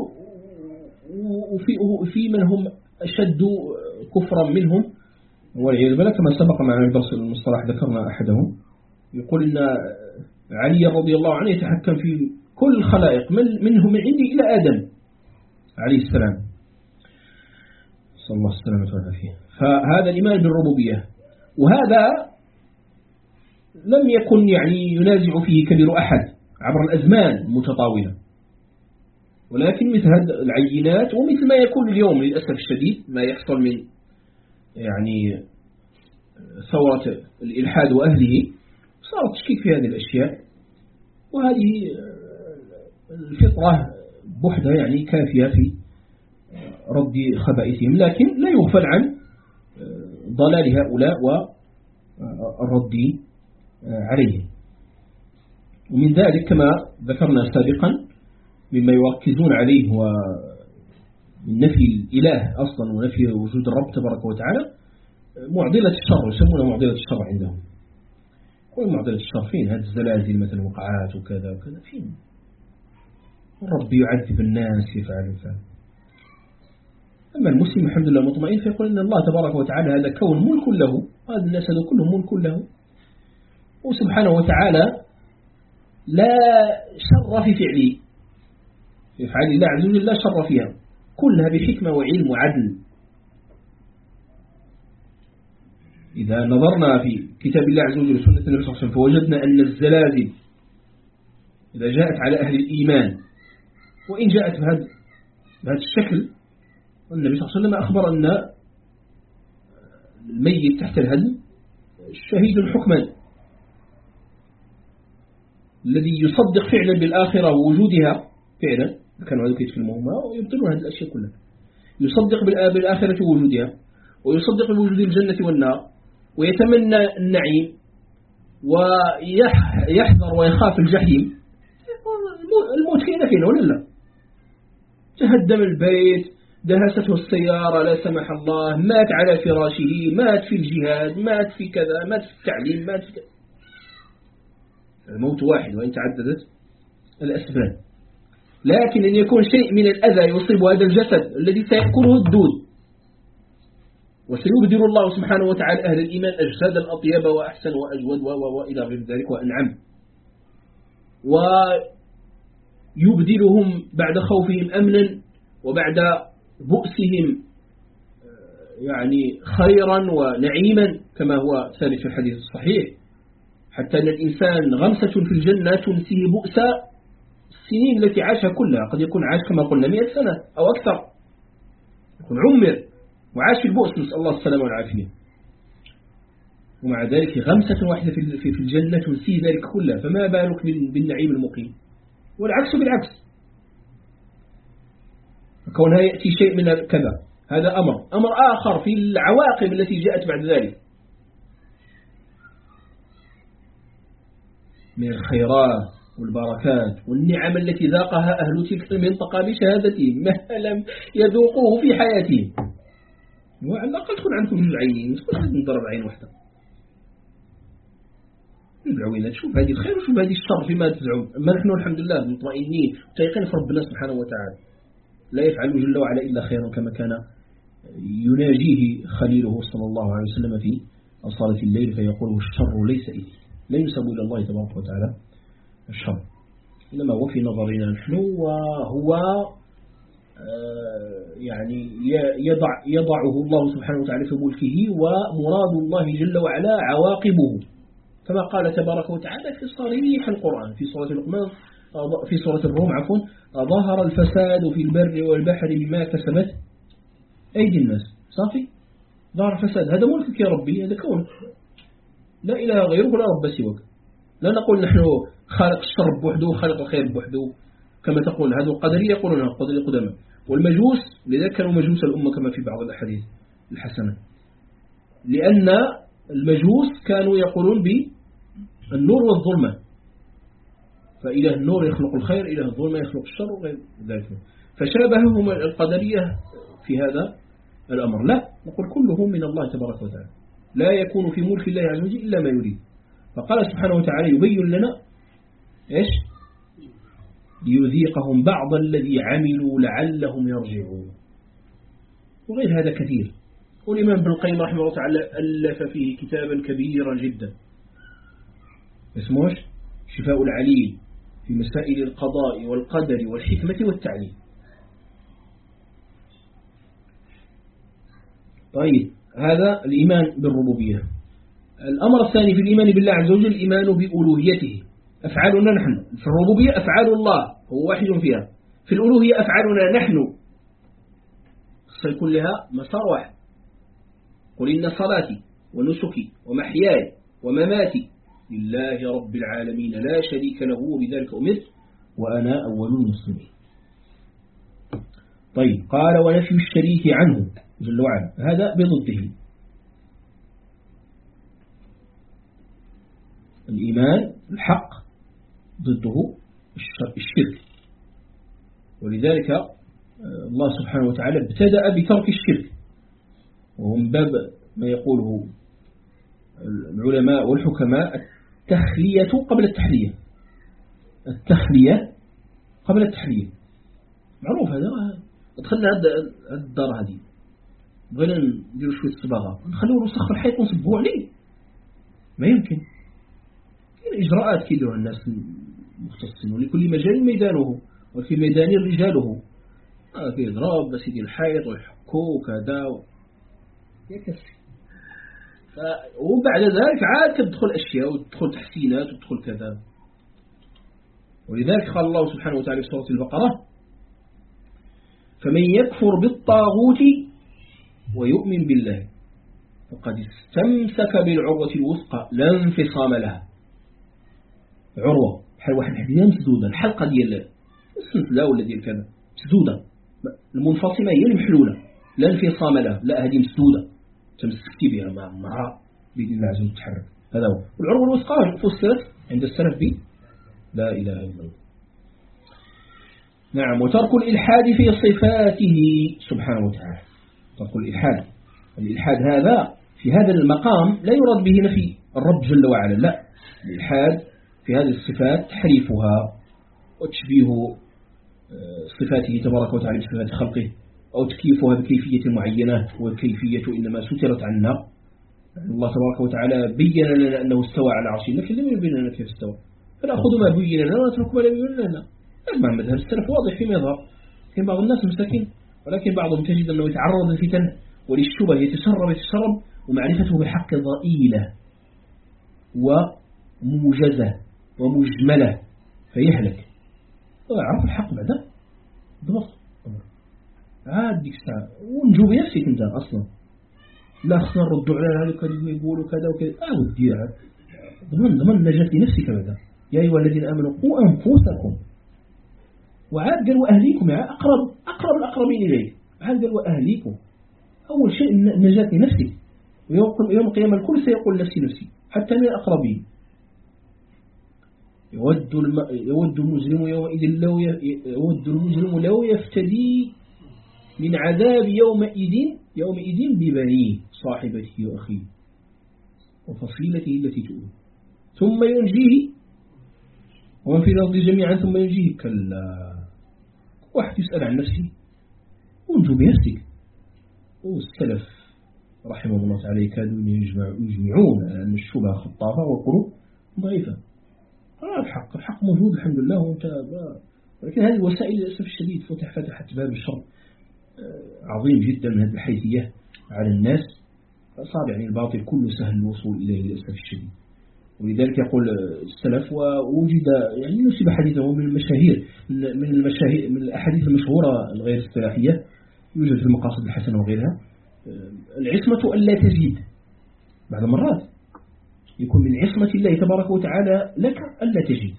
وفي في من هم أشد كفرا منهم والعياذ بالله، كما سبق معنا في درس المصطلح ذكرنا أحدهم يقول إن علي رضي الله عنه يتحكم في كل الخلائق منهم من عندي إلى آدم عليه السلام صلى الله عليه وسلم. فهذا الإيمان بالربوبية، وهذا لم يكن يعني ينازع فيه كبير أحد عبر الأزمان المتطاولة، ولكن مثل هذه العينات ومثل ما يكون اليوم للأسف الشديد ما يحصل من يعني ثورة الإلحاد وأهله، صار تشكيك في هذه الأشياء، وهذه الفطرة بحدة يعني كافية في رد خبائثهم. لكن لا يغفل عن ضلال هؤلاء والرد عليهم. ومن ذلك كما ذكرنا سابقا مما يركزون عليه هو من نفي الإله أصلا ونفي وجود الرب تبارك وتعالى معضلة الشر، يسمونها معضلة الشر عندهم. كل معضلة الشر فين؟ هذه الزلازل مثلا وقعات وكذا وكذا فين؟ الرب يعذب الناس يفعل فعل. أما المسلم الحمد لله مطمئن فيقول إن الله تبارك وتعالى هذا كون ملك له، هذا الناس هذا كلهم ملك له، وسبحانه وتعالى لا شر في فعله، في فعل الله عز وجل لا شر فيها، كلها بحكمة وعلم وعدل. إذا نظرنا في كتاب الله عز وجل وسنة النبي صلى الله عليه وسلم فوجدنا أن الزلازل إذا جاءت على أهل الإيمان وإن جاءت بهذا بهذا الشكل، النبي صلى الله عليه وسلم أخبر أن الميت تحت الهدم شهيد حكما، الذي يصدق فعلا بالآخرة ووجودها فعلا، كانوا هذوك يتكلمون ويبطلون هذه الأشياء كلها، يصدق بالآخرة ووجودها ويصدق بوجود الجنة والنار ويتمنى النعيم ويحذر ويخاف الجحيم، الموت فينا فينا ولا لا؟ تهدم البيت، دهسته السيارة لا سمح الله، مات على فراشه، مات في الجهاد، مات في كذا، مات في التعليم، مات في كذا. الموت واحد وإن تعددت الأسباب، لكن أن يكون شيء من الأذى يصيب هذا الجسد الذي سيأكله الدود، وسيبدل الله سبحانه وتعالى أهل الإيمان أجسادا أطيب وأحسن وأجود وإلى غير ذلك وأنعم، ويبدلهم بعد خوفهم أمنا وبعد بؤسهم يعني خيرا ونعيما كما هو ثابت في الحديث الصحيح، حتى أن الإنسان غمسة في الجنة تنسيه بؤس السنين التي عاشها كلها، قد يكون عاش كما قلنا مئة سنة أو أكثر، يكون عمر وعاش في البؤس، نسأل الله السلامة والعافية، ومع ذلك غمسة واحدة في الجنة تنسيه ذلك كله، فما بالك بالنعيم المقيم؟ والعكس بالعكس، كونها يأتي شيء من كذا هذا أمر أمر آخر في العواقب التي جاءت بعد ذلك من الخيرات والبركات والنعم التي ذاقها أهل تلك المنطقة بشهادتهم ما لم يذوقوه في حياتهم. وعلى الأقل تكون عندكم جوج عينين، تكون عندكم نضرب عين واحدة بالعوينة، تشوف هذه الخير وشوف هذه الشر فيما تزعم. أما نحن الحمد لله مطمئنين وتيقن في ربنا سبحانه وتعالى، لا يفعل جل وعلا إلا خيرا كما كان يناجيه خليله صلى الله عليه وسلم في صلاة الليل فيقول الشر ليس إلي، لا ينسب إلى الله تبارك وتعالى الشر، إنما هو في نظرنا نحن، وهو يعني يضع يضعه الله سبحانه وتعالى في ملكه، ومراد الله جل وعلا عواقبه كما قال تبارك وتعالى في صريح القرآن في سورة لقمان في سورة الروم عفوا ظهر الفساد في البر والبحر بما كسبت أيدي الناس. صافي، ظهر الفساد، هذا ملكك يا ربي، هذا كون لا إله غيرك ولا رب سواك، لا نقول نحن خالق الشر بوحده وخالق الخير بوحده كما تقول هذا القدرية يقولون القدرية القدماء والمجوس، لذلك كانوا مجوس الأمة كما في بعض الأحاديث الحسنة، لأن المجوس كانوا يقولون بالنور والظلمة، فإله النور يخلق الخير، إله الظلمة يخلق الشر وغير ذلك، فشابههم القدرية في هذا الأمر. لا، نقول كله من الله تبارك وتعالى، لا يكون في ملك الله عز وجل إلا ما يريد. فقال سبحانه وتعالى يبين لنا إيش؟ ليذيقهم بعض الذي عملوا لعلهم يرجعون، وغير هذا كثير. والإمام ابن القيم رحمه الله تعالى ألف فيه كتابا كبيرا جدا اسمه شفاء العليل في مسائل القضاء والقدر والحكمة والتعليم. طيب، هذا الإيمان بالربوبية. الأمر الثاني في الإيمان بالله عز وجل الإيمان بألوهيته، أفعالنا نحن في الربوبية أفعال الله هو واحد فيها، في الألوهية أفعالنا نحن يكون لها مسار واحد. قل إن صلاتي ونسكي ومحياي ومماتي لله رب العالمين لا شريك له وبذلك أمرت وأنا أول المسلمين. طيب، قال ونفي الشريك عنه جل وعلا هذا بضده، الإيمان الحق ضده الشرك. ولذلك الله سبحانه وتعالى ابتدأ بترك الشرك، وهو من باب ما يقوله العلماء والحكماء التخلية قبل التحلية. التخلية قبل التحلية معروف هذا. دخلنا هذا الدار هذه بغينا نديروا شوية صباغة نخلوه نسخ في الحيط ونصبوه عليه، ما يمكن. كاين إجراءات كيديروها الناس المختصين، ولكل مجال ميدانه وفي ميدان رجاله. آه في إضراب بس يدير الحيط ويحكوه وكذا يكفي. وبعد ذلك عاد تدخل أشياء وتدخل تحسينات وتدخل كذا. ولذلك قال الله سبحانه وتعالى في سورة البقرة: فمن يكفر بالطاغوت ويؤمن بالله فقد استمسك بالعروة الوثقى لا انفصام لها. عروة بحال واحد حديدة مسدودة، الحلقة ديال السلسلة ولا ديال كذا مسدودة، المنفصمة هي المحلولة لا انفصام لها، لا هذه مسدودة تمسكتي بها مع مع بإذن الله عز وجل تتحرك. هذا هو. والعروة الوثقى فسرت عند السلف ب لا إله إلا الله. نعم. وترك الإلحاد في صفاته سبحانه وتعالى. ترك الإلحاد، الإلحاد هذا في هذا المقام لا يراد به نفي الرب جل وعلا، لا. الإلحاد في هذه الصفات تحريفها وتشبيه صفاته تبارك وتعالى بصفات خلقه، أو تكييفها بكيفية معينة، والكيفية إنما سترت عنا. الله تبارك وتعالى بين لنا أنه استوى على عرشه، لكن لم يبين لنا كيف استوى، فنأخذ ما بين لنا ونترك ما لم يبين لنا. أجمع مذهب السلف واضح فيما يظهر. في بعض الناس مساكين، ولكن بعضهم تجد أنه يتعرض للفتن وللشبه، يتسرب يتسرب ومعرفته بالحق ضئيلة وموجزة ومجملة فيهلك. ويعرف الحق بعدها ضبط عاد ديك الساعة ونجو بنفسك انت أصلا. لا خصنا نردوا على هذا كذا يقولوا كذا وكذا. اه ودي عاد ضمن ضمن نجاة لنفسك بعدا. يا أيها الذين آمنوا قوا أنفسكم، وعاد قال وأهليكم، يعني أقرب أقرب الأقربين إليك. عاد قال وأهليكم، أول شيء النجاة لنفسك، ويوم القيامة الكل سيقول نفسي نفسي حتى من الأقربين. يود الم... يود المجرم يومئذ لو ي... يود المجرم لو يفتدي من عذاب يومئذ يومئذ ببنيه صاحبته وأخيه وفصيلته التي تؤوي ثم ينجيه ومن في الأرض جميعا ثم ينجيه. كلا، واحد يسأل عن نفسه وانجو بنفسك. والسلف رحمه الله تعالى كادوا يجمعون أن الشبهة خطافة والقلوب ضعيفة. الحق الحق موجود الحمد لله ومتابع، ولكن هذه الوسائل للأسف الشديد فتح فتحت باب الشر عظيم جدا من هذه الحيثية على الناس، فصار يعني الباطل كله سهل الوصول إليه للأسف الشديد. ولذلك يقول السلف ووجد يعني نسب حديثه من المشاهير من المشاهير من الأحاديث المشهورة الغير اصطلاحية، يوجد في المقاصد الحسنة وغيرها: العصمة ألا تزيد. بعض المرات يكون من عصمة الله تبارك وتعالى لك ألا تجد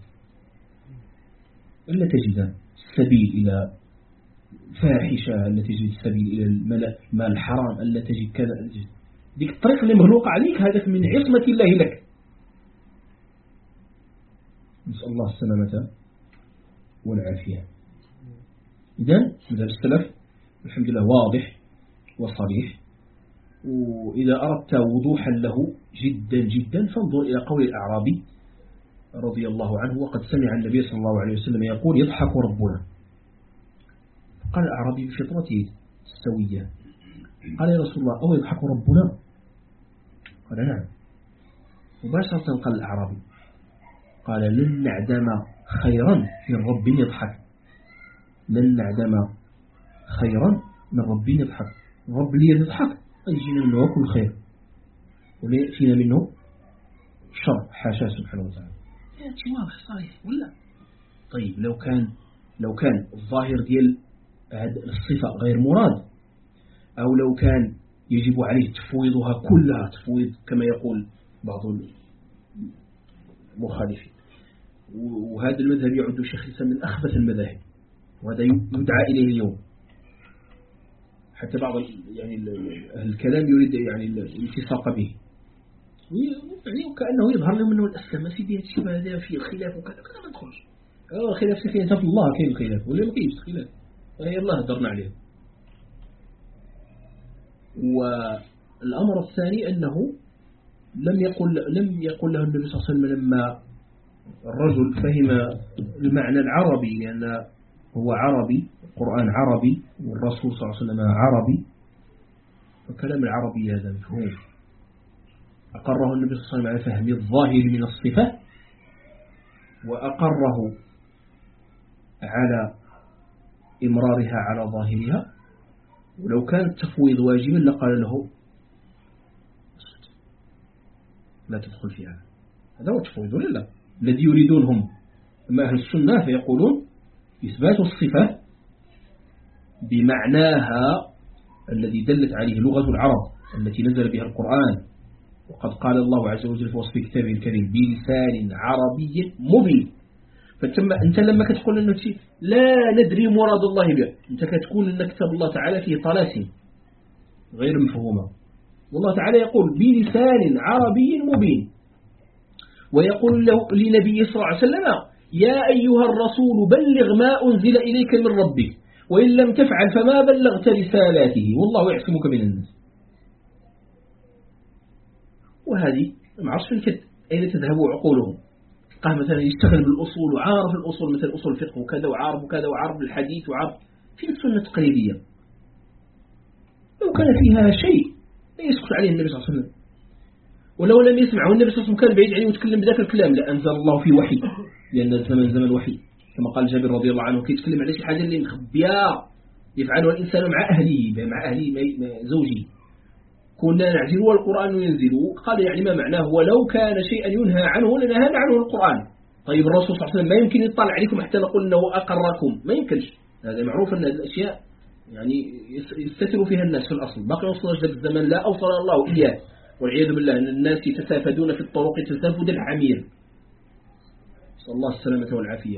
ألا تجد السبيل إلى فاحشة، ألا تجد السبيل إلى المال الحرام، ألا تجد كذا، ألا تجد ديك الطريق اللي مغلوقة عليك، هذا من عصمة الله لك. نسأل الله السلامة والعافية. إذن مذهب السلف الحمد لله واضح وصريح، وإذا أردت وضوحا له جدا جدا فانظر إلى قول الأعرابي رضي الله عنه: وقد سمع النبي صلى الله عليه وسلم يقول: يضحك ربنا. قال الأعرابي بفطرته السوية: قال يا رسول الله أو يضحك ربنا؟ قال نعم. مباشرة قال الأعرابي: قال لن نعدم خيرا من رب يضحك، لن نعدم خيرا من رب يضحك. الرب اللي يضحك يجينا منه كل خير ولا يأتينا منه شر، حاشا سبحانه وتعالى. يأتي واضح صحيح ولا؟ طيب لو كان لو كان الظاهر ديال الصفة غير مراد، أو لو كان يجب عليه تفويضها كلها تفويض كما يقول بعض المخالفين، وهذا المذهب يعد شيخ الإسلام من أخبث المذاهب، وهذا يدعى إليه اليوم. حتى بعض يعني أهل الكلام يريد يعني الالتصاق به، يعني وكأنه يظهر لهم أنه الأسلام ما سيدي هذا الشيء هذا فيه خلاف وكذا كذا ما ندخلش. خلاف في خلاف الله كاين الخلاف ولا ما كاينش خلاف هي الله هضرنا عليه. والأمر الثاني أنه لم يقل لم يقل له النبي صلى الله عليه وسلم لما الرجل فهم المعنى العربي لأن هو عربي القرآن عربي والرسول صلى الله عليه وسلم عربي فكلام العربي هذا مفهوم أقره النبي صلى الله عليه وسلم على فهم الظاهر من الصفة وأقره على إمرارها على ظاهرها. ولو كان التفويض واجبا لقال له لا تدخل فيها. هذا هو التفويض ولا لا؟ الذي يريدون هم أما أهل السنة فيقولون إثبات الصفة بمعناها الذي دلت عليه لغة العرب التي نزل بها القرآن. وقد قال الله عز وجل في وصف كتابه الكريم بلسان عربي مبين. فتم أنت لما كتقول أنه شيء لا ندري مراد الله به أنت كتقول أن كتاب الله تعالى فيه طلاسم غير مفهومة. والله تعالى يقول بلسان عربي مبين ويقول له لنبي صلى الله عليه وسلم يا أيها الرسول بلغ ما أنزل إليك من ربك وإن لم تفعل فما بلغت رسالاته والله يعصمك من الناس. وهذه ما عرفش أين تذهب عقولهم. قام مثلا يشتغل بالأصول وعارف الأصول مثل أصول الفقه وكذا وعارف وكذا وعارف الحديث وعارف في السنة التقليدية لو كان فيها شيء لا يسكت عليه النبي صلى الله عليه وسلم. ولو لم يسمعه النبي صلى الله عليه وسلم كان بعيد عنه ويتكلم بذاك الكلام لأنزل الله في وحي لأن الزمن زمن الوحي كما قال جابر رضي الله عنه كيتكلم على شي حاجة اللي مخبية يفعلها الإنسان مع أهله مع أهله زوجه كنا نعزل والقرآن ينزل. قال يعني ما معناه ولو كان شيئا ينهى عنه لنهانا عنه القرآن. طيب الرسول صلى الله عليه وسلم ما يمكن يطلع عليكم حتى نقول أنه أقركم ما يمكنش. هذا معروف أن هذه الأشياء يعني يستتر فيها الناس في الأصل باقي وصل جد الزمن لا أوصل الله إياه والعياذ بالله أن الناس يتسافدون في الطرق تسافد الحمير صلى الله السلامة والعافية.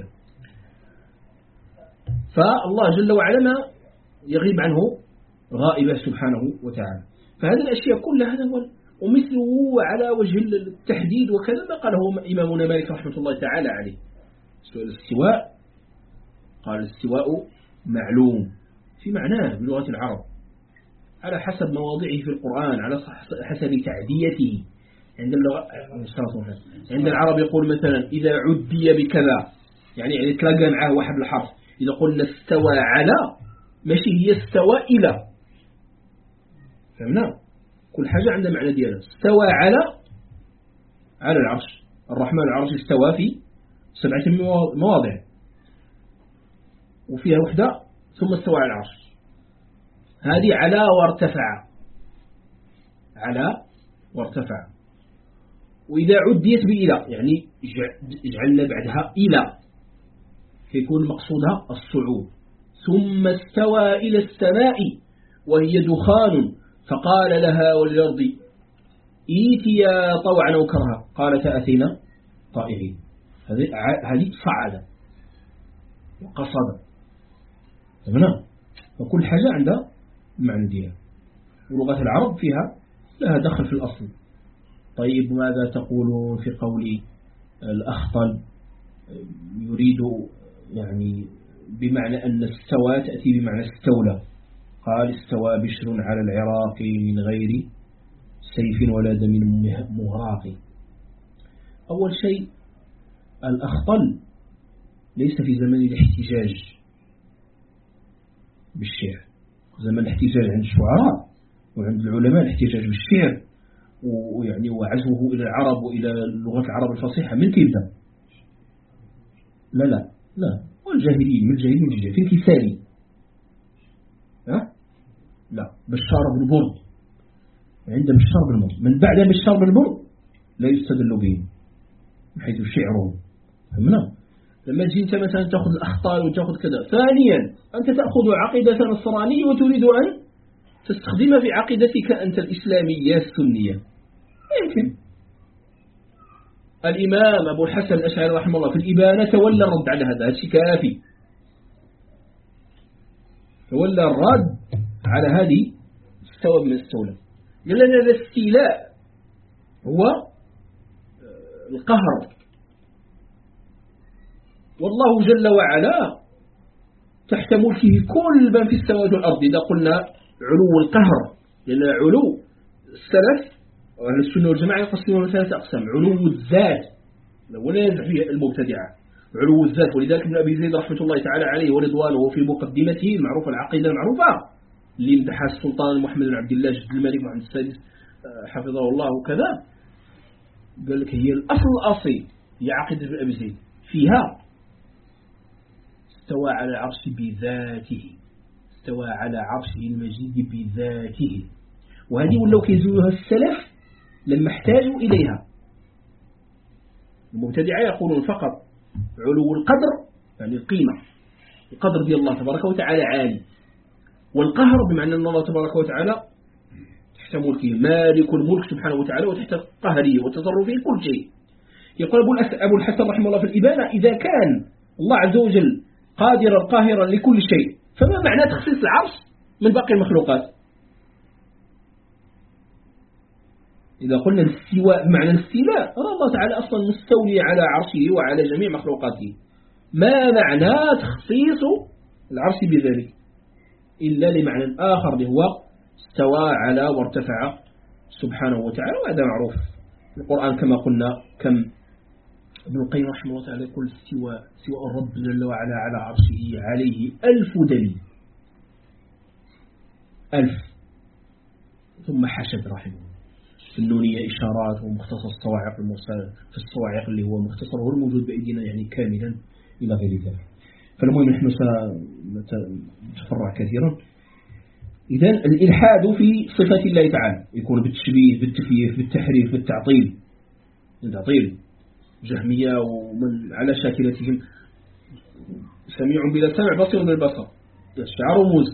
فالله جل وعلا ما يغيب عنه غائبة سبحانه وتعالى. فهذه الأشياء كلها هذا هو ومثله على وجه التحديد وكذا ما قاله إمامنا مالك رحمة الله تعالى عليه. سؤال الاستواء قال الاستواء معلوم في معناه بلغة العرب على حسب مواضعه في القرآن على حسب تعديته. عند عند العرب يقول مثلا إذا عدي بكذا يعني يعني تلاقى معه واحد الحرف. إذا قلنا استوى على ماشي هي استوى إلى فهمنا كل حاجة عندها معنى ديالها. استوى على على العرش الرحمن العرش استوى في سبعة مواضع وفيها وحدة ثم استوى على العرش. هذه على وارتفع على وارتفع. وإذا عديت بإلى يعني جعلنا بعدها إلى فيكون مقصودها الصعود. ثم استوى إلى السماء وهي دخان فقال لها والأرض إيتيا طوعا أو كرها قالتا أتينا طائعين. هذه صعد وقصد تمام. وكل حاجة عندها معنى ديها ولغة العرب فيها لها دخل في الأصل. طيب ماذا تقول في قول الأخطل يريد يعني بمعنى أن استوى تأتي بمعنى استولى. قال استوى بشر على العراق من غير سيف ولا دم مهراق. أول شيء الأخطل ليس في زمن الاحتجاج بالشعر. زمن الاحتجاج عند الشعراء وعند العلماء الاحتجاج بالشعر ويعني وعزوه إلى العرب وإلى لغة العرب الفصيحة من كيبدا لا لا لا والجاهلين من الجاهلين من الجاهلين في الكساني ها لا بشار بن برد عند بشار بن برد من بعد بشار بن برد لا يستدل به من حيث شعره فهمنا. لما تجي انت مثلا تأخذ الأخطار وتأخذ كذا. ثانيا أنت تأخذ عقيدة نصرانية وتريد أن تستخدمها في عقيدتك أنت الإسلامية السنية لا يمكن. الإمام أبو الحسن الأشعري رحمه الله في الإبانة تولى الرد على هذا هذا كافي. تولى الرد على هذه استوى من استولى. قال لنا الاستيلاء هو القهر. والله جل وعلا تحت ملكه كل من في السماوات والأرض. إذا قلنا علو القهر، لأن علو السلف وأهل السنة والجماعة يقسمون ثلاثة أقسام: علو الذات ولا ينزع فيه المبتدعة، علو الذات. ولذلك ابن أبي زيد رحمة الله تعالى عليه ورضوانه في مقدمته المعروفة العقيدة المعروفة اللي امتحى السلطان محمد بن عبد الله جد الملك محمد السادس حفظه الله وكذا، قال لك هي الأصل الأصيل هي عقيدة ابن أبي زيد، فيها استوى على عرش بذاته، استوى على عرشه المجيد بذاته. وهذه ولو كيزولها السلف لما احتاجوا إليها. المبتدعة يقولون فقط علو القدر يعني القيمة، القدر ديال الله تبارك وتعالى عالي، والقهر بمعنى أن الله تبارك وتعالى تحت ملكه مالك الملك سبحانه وتعالى وتحت قهره وتصرفه كل شيء. يقول أبو الحسن رحمه الله في الإبانة: إذا كان الله عز وجل قادرا قاهرا لكل شيء فما معنى تخصيص العرش من باقي المخلوقات؟ إذا قلنا الاستواء بمعنى الاستيلاء، الله تعالى أصلا مستولي على عرشه وعلى جميع مخلوقاته، ما معنى تخصيص العرش بذلك إلا لمعنى آخر اللي هو استوى على وارتفع سبحانه وتعالى. وهذا معروف القرآن كما قلنا. كم ابن القيم رحمه الله تعالى يقول استواء سواء الرب جل وعلا على عرشه عليه ألف دليل، ألف. ثم حشد رحمه الله في النونية إشارات ومختصر الصواعق المرسلة في الصواعق اللي هو مختصره الموجود بأيدينا يعني كاملا إلى غير ذلك. فالمهم نحن سنتفرع كثيرا. إذن الإلحاد في صفات الله تعالى يكون بالتشبيه بالتكييف بالتحريف بالتعطيل. التعطيل جهمية ومن على شاكلتهم سميع بلا سمع بصير بالبصر الشعر وموز.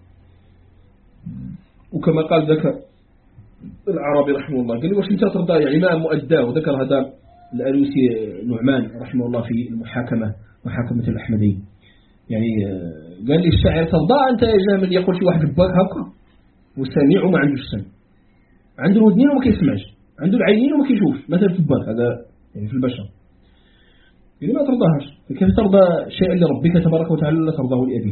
وكما قال ذكر العربي رحمه الله قال لي واش انت ترضى يعني ما مؤداه. وذكر هذا الألوسي نعمان رحمه الله في المحاكمة محاكمة الأحمدي يعني قال لي الشاعر ترضى أنت يا جامل يقول شي واحد باك هكا وسميع وما عندوش سمع، عنده الودنين وما كيسمعش، عنده العينين وما كيشوفش مثلا في الباك هذا يعني في البشر. يعني ما ترضاهاش، فكيف ترضى شيئا لربك تبارك وتعالى لا ترضاه لأبيه؟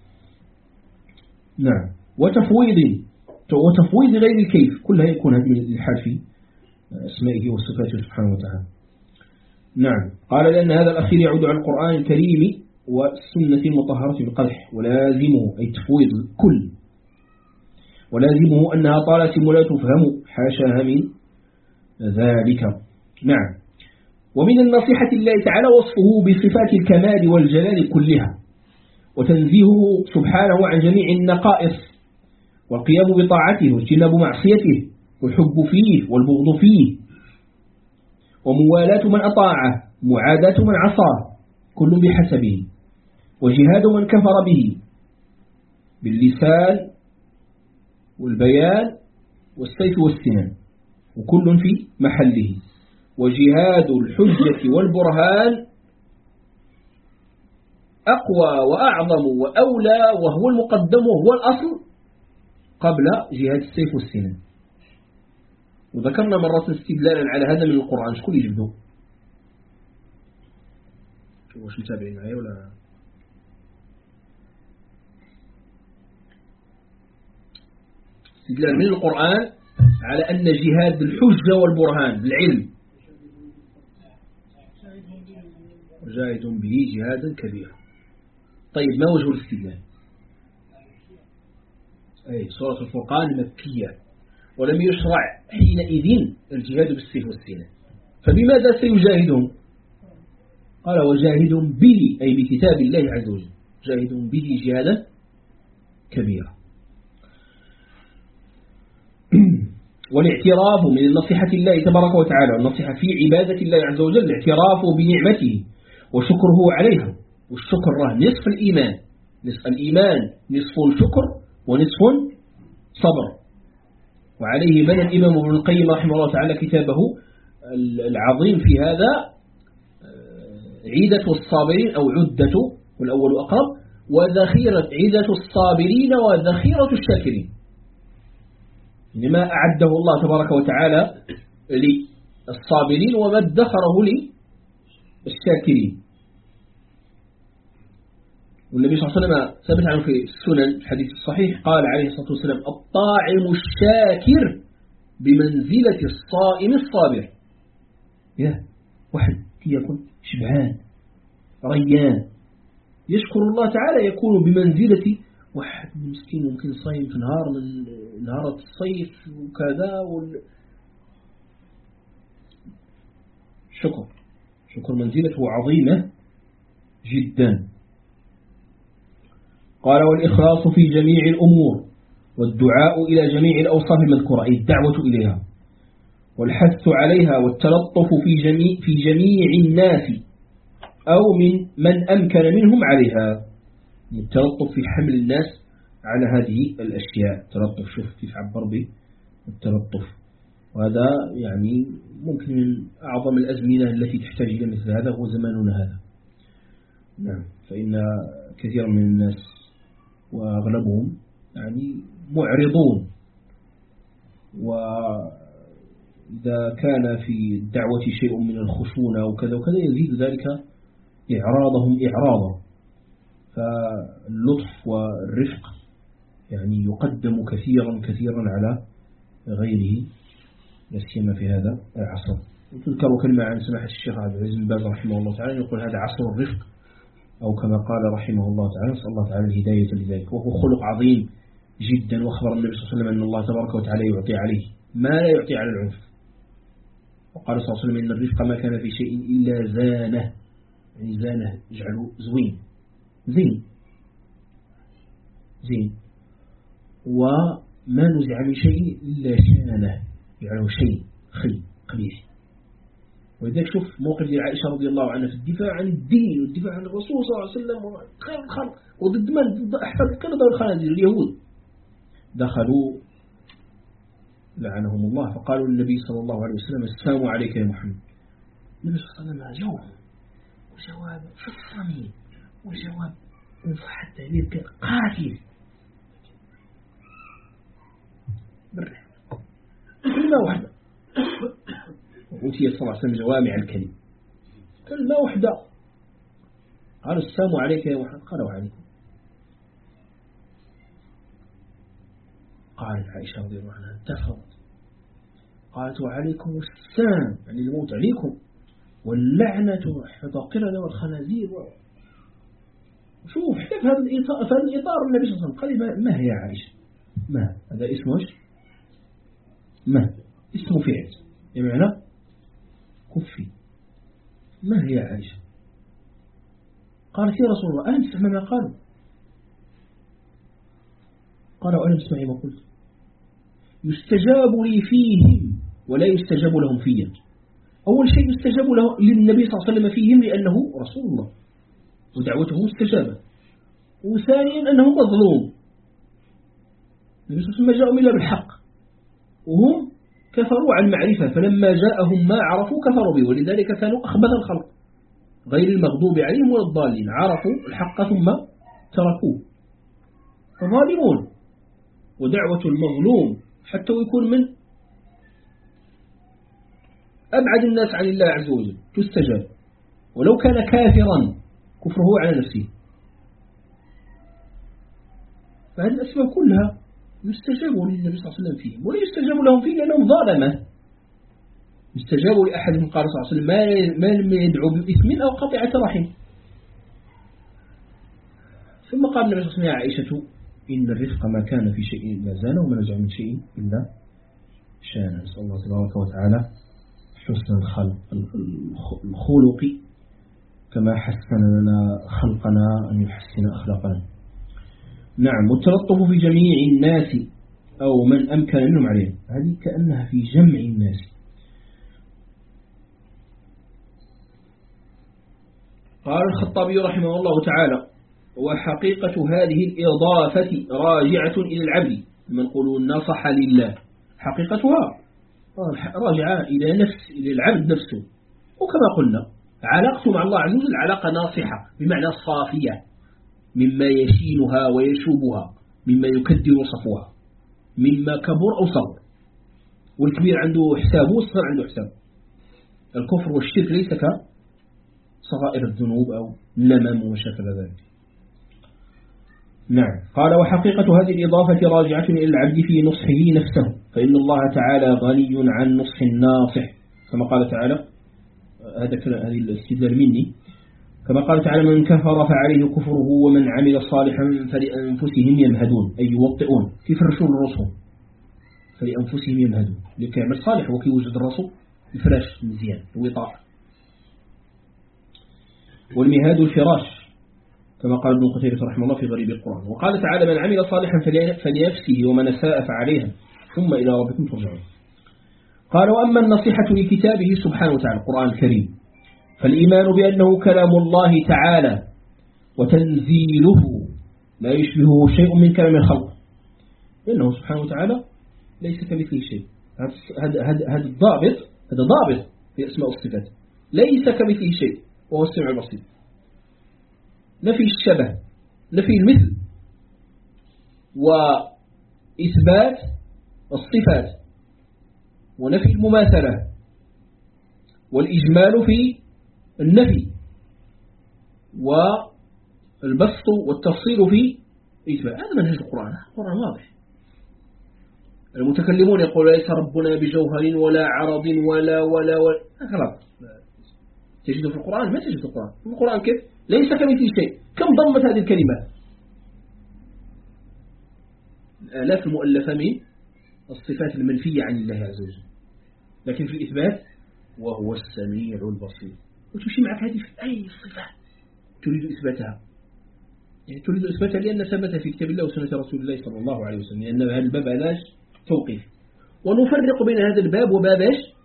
نعم. وتفويض وتفويض غير الكيف كلها يكون هذا من الإلحاد في أسمائه وصفاته سبحانه وتعالى. نعم. قال لأن هذا الأخير يعود على القرآن الكريم والسنة المطهرة بالقدح، ولازمه أي تفويض الكل، ولازمه أنها طالت ولا تفهم حاشاها من ذلك. نعم. ومن النصيحة الله تعالى وصفه بصفات الكمال والجلال كلها، وتنزيهه سبحانه عن جميع النقائص، والقيام بطاعته واجتناب معصيته، والحب فيه والبغض فيه، وموالاة من أطاعه، معاداة من عصاه، كل بحسبه، وجهاد من كفر به باللسان والبيان والسيف والسنان، وكل في محله. وجهاد الحجة والبرهان أقوى وأعظم وأولى وهو المقدم وهو الأصل قبل جهاد السيف والسنان. وذكرنا مرة استدلالا على هذا من القرآن. شكون يجبده؟ واش متابعين معايا ولا؟ استدلال من القرآن على أن جهاد الحجة والبرهان بالعلم وجاهد به جهادا كبيرا. طيب ما وجه الاستدلال؟ أي سورة الفرقان مكية ولم يشرع حينئذ الجهاد بالسيف والسنان، فبماذا سيجاهدهم؟ قال وجاهدهم به أي بكتاب الله عز وجل، جاهدهم به جهادا كبيرا. والاعتراف من النصيحة الله تبارك وتعالى، النصيحة في عبادة الله عز وجل الاعتراف بنعمته وشكره عليها. والشكر نصف الإيمان، نصف الإيمان نصف الشكر ونصف صبر. وعليه بنى الإمام ابن القيم رحمه الله تعالى كتابه العظيم في هذا عيدة الصابرين أو عدة والأول أقرب، وذخيرة عيدة الصابرين وذخيرة الشاكرين. لما أعده الله تبارك وتعالى للصابرين وما ادخره للشاكرين. والنبي صلى الله عليه وسلم ثبت عنه في السنن الحديث الصحيح قال عليه الصلاة والسلام الطاعم الشاكر بمنزلة الصائم الصابر. يا واحد يكون شبعان ريان يشكر الله تعالى يكون بمنزلة واحد مسكين ممكن صايم في نهار من نهارات الصيف وكذا وال... شكر شكر منزلته عظيمة جدا. قال والإخلاص في جميع الأمور والدعاء إلى جميع الأوصاف المذكورة أي الدعوة إليها والحث عليها والتلطف في جميع, في جميع الناس أو من من أمكن منهم عليها. التلطف في حمل الناس على هذه الأشياء. التلطف شوف كيف عبر به التلطف، وهذا يعني ممكن من أعظم الأزمنة التي تحتاج إلى مثل هذا هو زماننا هذا. نعم، فإن كثير من الناس وأغلبهم يعني معرضون، وإذا كان في الدعوة شيء من الخشونة وكذا وكذا يزيد ذلك إعراضهم إعراضا. فاللطف والرفق يعني يقدم كثيرا كثيرا على غيره، لا سيما في هذا العصر. وتذكر كلمة عن سماحة الشيخ عبد العزيز بن باز رحمه الله تعالى يقول هذا عصر الرفق، أو كما قال رحمه الله تعالى نسأل الله تعالى الهداية لذلك. وهو خلق عظيم جدا، واخبر النبي صلى الله عليه وسلم أن الله تبارك وتعالى يعطي عليه ما لا يعطي على العنف. وقال صلى الله عليه وسلم إن الرفق ما كان في شيء إلا زانه، يعني زانه يجعله زوين زين زين، وما نزع من شيء إلا شانه يجعله شيء خي قبيح. ولذلك شوف موقف عائشة رضي الله عنها في الدفاع عن الدين والدفاع عن الرسول صلى الله عليه وسلم وخير الخلق، وضد من؟ ضد أحفاد القردة والخنازير اليهود. دخلوا لعنهم الله فقالوا للنبي صلى الله عليه وسلم السلام عليك يا محمد. النبي صلى الله عليه وسلم جاوب وجواب فصمي وجواب حتى يبقى قاتل بالرحمة كلمة واحدة. وأوتي صلى الله عليه وسلم جوامع الكلم كلمة واحدة. قالوا السلام عليك يا محمد، قالوا عليكم. قالت عائشة رضي الله عنها انتفضت قالت وعليكم السلام، يعني الموت عليكم، واللعنة حذاقرنا والخنازير. شوف حتى في هذا الإطار, في هذا الإطار النبي صلى الله عليه وسلم قال ما هي عائشة؟ ما هذا اسمه ما اسمه فعل بمعنى كفي. ما هي عائشة؟ قالت يا رسول الله ألم تسمع ما قالوا؟ قالوا ألم تسمعي ما قلت؟ يستجاب لي فيهم ولا يستجاب لهم فيا. أول شيء يستجاب له للنبي صلى الله عليه وسلم فيهم لأنه رسول الله ودعوته مستجابة، وثانيا أنه مظلوم. النبي صلى الله عليه وسلم جاءهم إلا بالحق وهم كفروا عن معرفة، فلما جاءهم ما عرفوا كفروا به، ولذلك كانوا أخبث الخلق غير المغضوب عليهم ولا الضالين. عرفوا الحق ثم تركوه، فظالمون. ودعوة المظلوم حتى يكون من أبعد الناس عن الله عز وجل تستجاب، ولو كان كافرا كفره على نفسه. فهذه الأسباب كلها يستجاب للنبي صلى الله عليه وسلم فيهم ولا يستجاب لهم فيه لأنهم ظالمة. يستجاب لأحدهم قال صلى الله عليه وسلم ما لم يدعو بإثم أو قطعة رحم. ثم قال النبي صلى الله عليه وسلم يا عائشة إن الرفق ما كان في شيء إلا زانه وما نزع من شيء إلا شانه. نسأل الله تبارك وتعالى حسن الخلق الخلق كما حسن لنا خلقنا أن يحسن أخلاقنا. نعم، والتلطف في جميع الناس أو من أمكن منهم عليه، هذه كأنها في جمع الناس. قال الخطابي رحمه الله تعالى وحقيقة هذه الإضافة راجعة إلى العبد، من قولوا نصح لله، حقيقتها راجعة إلى نفس إلى العبد نفسه. وكما قلنا علاقته مع الله عز وجل علاقة ناصحة بمعنى صافية مما يشينها ويشوبها، مما يكدر صفوها، مما كبر أو صغر. والكبير عنده حساب والصغير عنده حساب. الكفر والشرك ليس كصغائر الذنوب أو لمم وما شابه ذلك. نعم. قال وحقيقة هذه الإضافة راجعة إلى العبد في نصحه نفسه، فإن الله تعالى غني عن نصح الناصح، كما قال تعالى، هذا هذه الاستدلال مني، كما قال تعالى من كفر فعليه كفره ومن عمل صالحا فلأنفسهم يمهدون، أي يوطئون كيف الرسول الرسول فلأنفسهم يمهدون، لكي يعمل صالح وكي يوجد الرسول الفراش مزيان الوطاء. والمهاد الفراش كما قال ابن قتيبة رحمه الله في غريب القرآن. وقال تعالى من عمل صالحا فلنفسه ومن ساء فعليها ثم إلى ربكم ترجعون. قال وأما النصيحة لكتابه سبحانه وتعالى القرآن الكريم فالإيمان بأنه كلام الله تعالى وتنزيله لا يشبهه شيء من كلام الخلق، لأنه سبحانه وتعالى ليس كمثله شيء. هذا هذا الضابط هذا ضابط في أسماء والصفات، ليس كمثله شيء وهو السميع البصير. نفي الشبه، نفي المثل، وإثبات الصفات، ونفي المماثلة، والإجمال في النفي، والبسط والتفصيل في إثبات. هذا منهج القرآن، القرآن واضح. المتكلمون يقول ليس ربنا بجوهر ولا عرض ولا ولا ولا خلاص تجده في القرآن، ما تجد في القرآن. في القرآن كيف؟ ليس كمثله شيء. كم ضمت هذه الكلمات؟ الآلاف المؤلفة من الصفات المنفية عن الله عز وجل، لكن في الإثبات وهو السميع البصير. وتمشي معك هذه في أي صفة تريد إثباتها، يعني تريد إثباتها لأن ثبت في كتاب الله وسنة رسول الله صلى الله عليه وسلم، لأن هذا الباب علاج توقيف. ونفرق بين هذا الباب وباب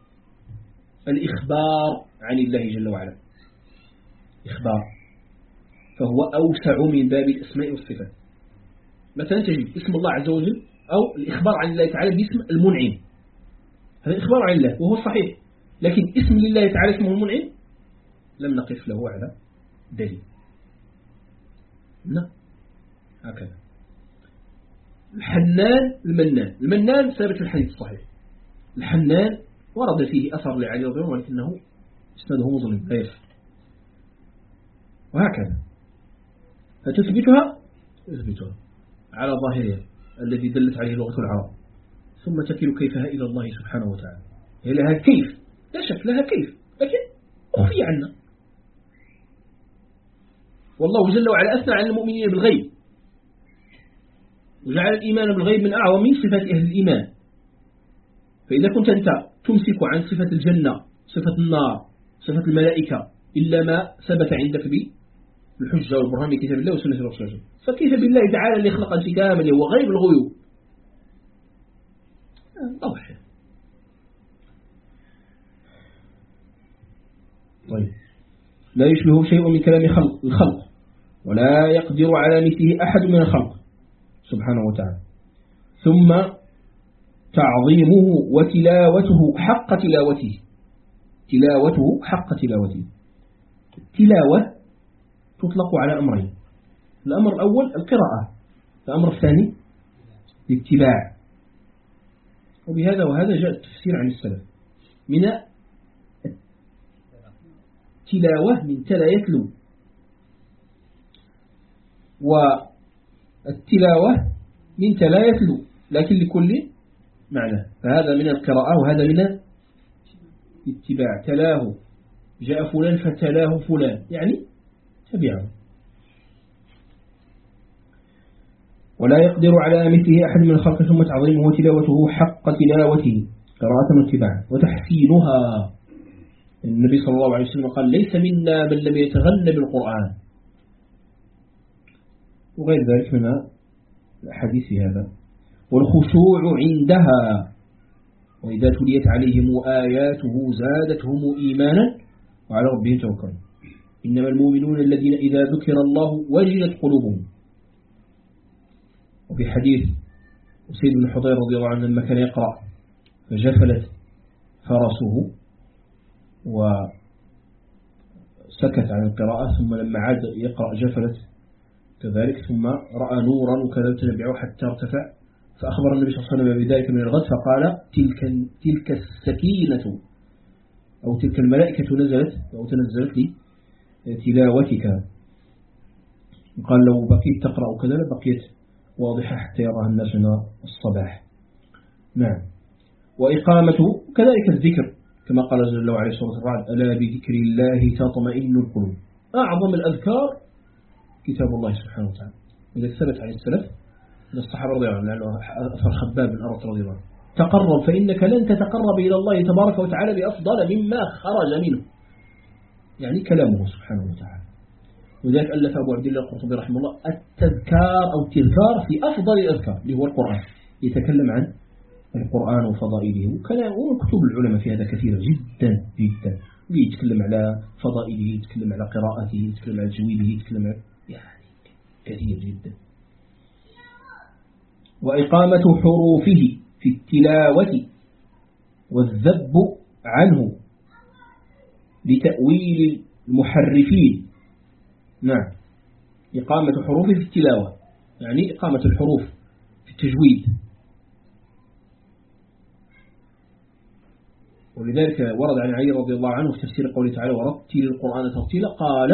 الإخبار عن الله جل وعلا، إخبار، فهو أوسع من باب الأسماء والصفات. مثلا تجد اسم الله عز وجل أو الإخبار عن الله تعالى باسم المنعم، هذا إخبار عن الله وهو صحيح، لكن اسم لله تعالى اسمه المنعم لم نقف له على دليل. نعم هكذا. الحنان المنان، المنان ثابت في الحديث الصحيح، الحنان ورد فيه أثر لعلي رضي الله عنه ولكنه اسناده مظلم لا يصح، وهكذا. فتثبتها تثبتها على ظاهرها الذي دلت عليه لغة العرب، ثم تكل كيفها إلى الله سبحانه وتعالى. هي لها كيف، لا شك لها كيف، لكن أخفي عنا. والله جل وعلا أثنى على المؤمنين بالغيب، وجعل الإيمان بالغيب من أعظم من صفات أهل الإيمان. فإذا كنت أنت تمسك عن صفة الجنة، صفة النار، صفة الملائكة، إلا ما ثبت عندك بالحجة والبرهان من كتاب الله وسنة رسول الله، فكيف بالله تعالى اللي خلق أنت كامل وغيب الغيوب؟ طبعا. طيب لا يشبه شيء من كلام خلق الخلق ولا يقدر على مثله أحد من الخلق سبحانه وتعالى. ثم تعظيمه وتلاوته حق تلاوته، تلاوته حق تلاوته. تلاوة تطلق على أمرين، الأمر الأول القراءة، الأمر الثاني الاتباع. وبهذا وهذا جاء التفسير عن السلف من التلاوة من تلا يتلو، والتلاوة من تلا يتلو لكن لكل معنى، فهذا من القراءة وهذا من الاتباع. تلاه جاء فلان فتلاه فلان يعني تبعه. ولا يقدر على مثله أحد من الخلق ثم تعظيمه وتلاوته حق تلاوته قراءة واتباعا وتحسينها. النبي صلى الله عليه وسلم قال ليس منا من لم يتغنى بالقرآن، وغير ذلك من الحديث هذا. والخشوع عندها، وإذا تليت عليهم آياته زادتهم إيمانا وعلى ربهم توكلون. إنما المؤمنون الذين إذا ذكر الله وجلت قلوبهم. وفي حديث سيد بن حضير رضي الله عنه لما كان يقرأ فجفلت فرسه وسكت عن القراءة، ثم لما عاد يقرأ جفلت كذلك، ثم رأى نورا وكذا تنبعه حتى ارتفع فأخبر النبي صلى الله عليه وسلم بذلك من الغد فقال تلك, تلك السكينة أو تلك الملائكة نزلت أو تنزلت لتلاوتك. قال لو بقيت تقرأ كذا بقيت واضحة حتى يراها الناس من الصباح. نعم. وإقامته كذلك الذكر كما قال جل وعلا في سورة الرعد ألا بذكر الله تطمئن القلوب. أعظم الأذكار كتاب الله سبحانه وتعالى. إذا ثبت عن السلف من الصحابة رضي الله عنهم أثر خباب بن أرط رضي الله عنه تقرب فإنك لن تتقرب إلى الله تبارك وتعالى بأفضل مما خرج منه، يعني كلامه سبحانه وتعالى. وذلك ألف أبو عبد الله القرطبي رحمه الله التذكار أو التذكار في أفضل الأذكار اللي هو القرآن، يتكلم عن القرآن وفضائله وكلام وكتب العلماء في هذا كثيرة جدا جدا، يتكلم على فضائله، يتكلم على قراءته، يتكلم على تجويده، يتكلم على يعني كثير جدا. وإقامة حروفه في التلاوة والذب عنه لتأويل المحرفين. نعم. إقامة حروفه في التلاوة يعني إقامة الحروف في التجويد. ولذلك ورد عن علي رضي الله عنه في تفسير قوله تعالى ورتل القرآن ترتيلا قال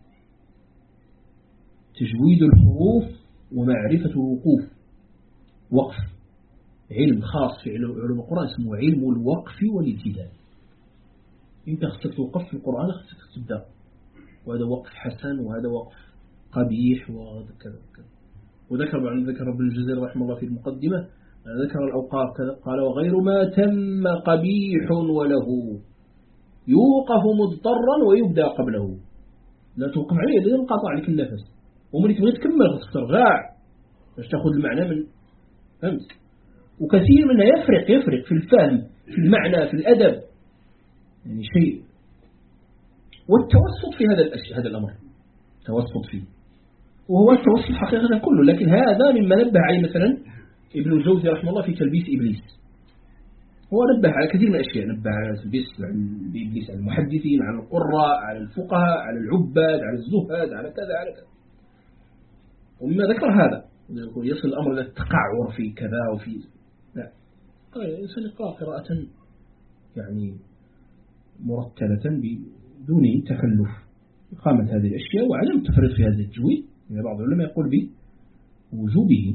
تجويد الحروف ومعرفة الوقوف، وقف علم خاص في علوم القرآن اسمه علم الوقف والابتداء. انت خصك توقف في القرآن خصك تبدأ، وهذا وقف حسن وهذا وقف قبيح وهذا كذا كذا. وذكر بعد ذكر ابن الجزري رحمه الله في المقدمة ذكر الأوقاف كذا قال وغير ما تم قبيح وله يوقف مضطرا ويبدأ قبله. لا توقف عليه لأن انقطع عليك النفس ومن تبغي تكمل خصك ترغع باش تاخذ المعنى من فهمت. وكثير منها يفرق يفرق في الفهم في المعنى في الأدب يعني شيء. والتوسط في هذا الأشياء هذا الأمر توسط فيه، وهو التوسط حقيقة كله، لكن هذا مما نبه عليه مثلا ابن الجوزي رحمه الله في تلبيس إبليس. هو نبه على كثير من الأشياء، نبه على تلبيس إبليس على المحدثين، على القراء، على الفقهاء، على العباد، على الزهاد، على كذا على كذا. ومما ذكر هذا يصل الأمر إلى التقعر في كذا وفي لا. قال الإنسان يقرأ قراءة يعني مرتلة بدون تكلف، إقامة هذه الأشياء وعدم التفريط في هذا التجويد. يعني بعض العلماء يقول بوجوبه.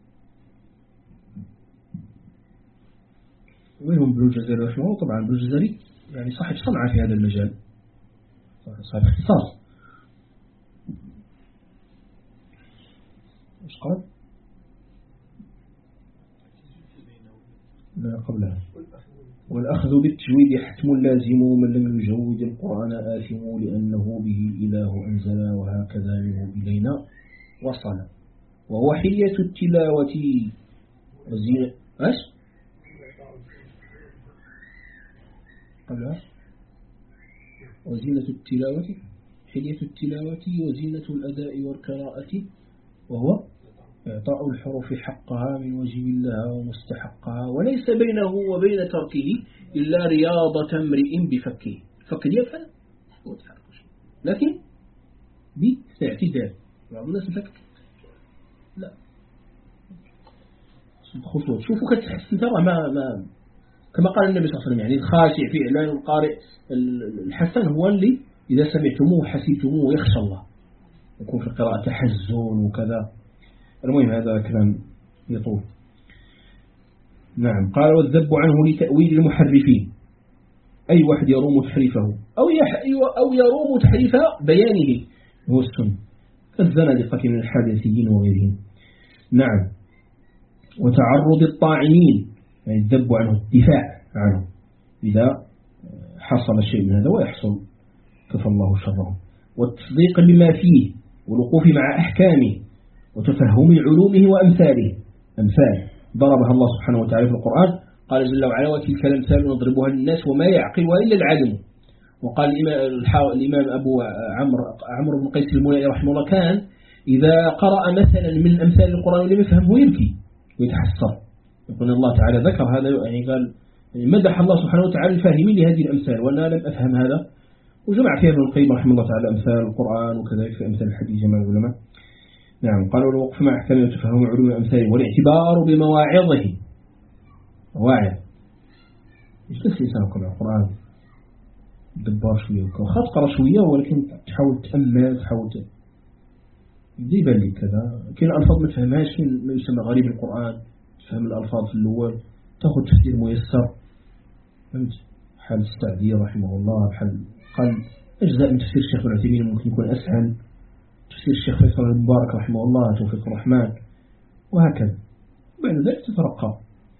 ومنهم ابن الجزري رحمه الله. طبعا ابن الجزري يعني صاحب صنعة في هذا المجال، صاحب اختصاص. ايش قال؟ لا قبلها. والأخذ بالتجويد حتم لازم من لم يجود القرآن آثم لأنه به إله أنزل وهكذا منه إلينا وصل. وهو حلية التلاوة وزينة ايش؟ قبلها وزينة التلاوة حلية التلاوة وزينة الأداء والقراءة وهو إعطاء الحروف حقها من وجه الله ومستحقها وليس بينه وبين تركه إلا رياضة امرئ بفكه. فك يفعل لكن باعتدال. بعض الناس فك لا خطوة. شوفوا كتحس ترى ما ما كما قال النبي صلى الله عليه وسلم يعني الخاشع في إعلان القارئ الحسن هو اللي إذا سمعتموه حسيتموه يخشى الله، يكون في القراءة تحزن وكذا. المهم هذا كلام يطول. نعم. قال والذب عنه لتأويل المحرفين، أي واحد يروم تحريفه أو أو يروم تحريف بيانه هو السنة كالزنادقة من الحادثيين وغيرهم. نعم. وتعرض الطاعنين يعني الذب عنه الدفاع عنه إذا حصل شيء من هذا ويحصل كفى الله شره. والتصديق بما فيه والوقوف مع أحكامه وتفهم علومه وأمثاله أمثال ضربها الله سبحانه وتعالى في القرآن. قال جل وعلا وتلك الأمثال نضربها للناس وما يعقلها إلا العالم. وقال الإمام أبو عمرو عمرو بن قيس الملائي رحمه الله كان إذا قرأ مثلا من أمثال القرآن ولم يفهمه يبكي ويتحسر. يقول الله تعالى ذكر هذا يعني قال مدح الله سبحانه وتعالى الفاهمين لهذه الأمثال وأنا لم أفهم هذا. وجمع فيها ابن القيم رحمه الله تعالى أمثال القرآن وكذلك في أمثال الحديث جمع العلماء. نعم. قالوا الوقف مع أحكام وتفهم علوم الأمثال والاعتبار بمواعظه. مواعظ يجلس الإنسان يقرأ القرآن دبار شوية وخاص قرأ شوية ولكن تحاول تأمل تحاول يبدأ يبان لي كذا. كاين الألفاظ ما تفهمهاش ما يسمى غريب القرآن تفهم الألفاظ في الأول تأخذ تفسير ميسر. فهمت حال السعدي رحمه الله حال قال أجزاء من تفسير الشيخ ابن عثيمين ممكن يكون أسهل تفسير الشيخ فيصل المبارك رحمه الله توفيق الرحمن وهكذا. بعد ذلك تترقى.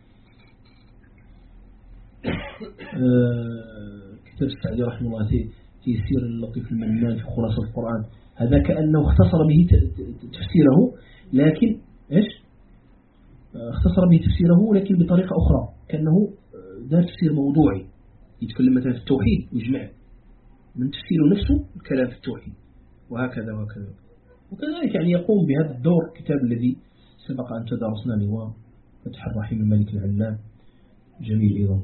كتاب السعدي رحمه الله تيسير اللطيف المنان في خلاصة القرآن هذا كأنه اختصر به تفسيره لكن إيش اختصر به تفسيره لكن بطريقة أخرى كأنه ده تفسير موضوعي يتكلم مثلا في التوحيد ويجمع من تفسيره نفسه الكلام في التوحيد وهكذا وهكذا وكذلك يعني يقوم بهذا الدور كتاب الذي سبق أن تدارسنا لواء فتح الرحيم الملك العلام جميل أيضا.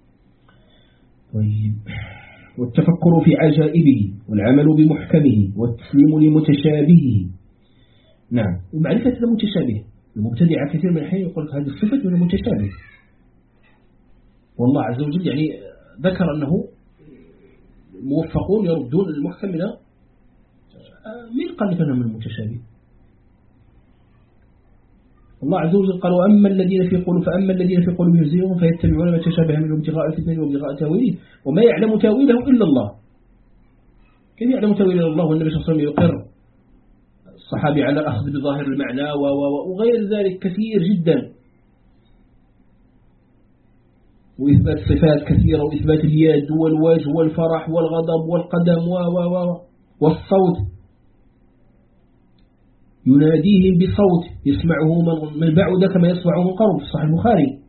طيب والتفكر في عجائبه والعمل بمحكمه والتسليم لمتشابهه. نعم. ومعرفة المتشابه المبتدع كثير من الحين يقول هذه الصفة من المتشابه والله عز وجل يعني ذكر أنه موفقون يردون المحكم إلى مين قال لك أنه من المتشابه؟ الله عز وجل قال وأما الذين في قلوب فأما الذين في قلوبهم زيغ فيتبعون ما تشابه منه ابتغاء الفتنة وابتغاء تاويله وما يعلم تاويله إلا الله. كيف يعلم تاويله الله والنبي صلى الله عليه وسلم يقر الصحابي على الأخذ بظاهر المعنى وغير ذلك كثير جدا وإثبات صفات كثيرة وإثبات اليد والوجه والفرح والغضب والقدم و و و والصوت يناديهم بصوت يسمعه من بعد كما يسمعه من قرب في صحيح البخاري.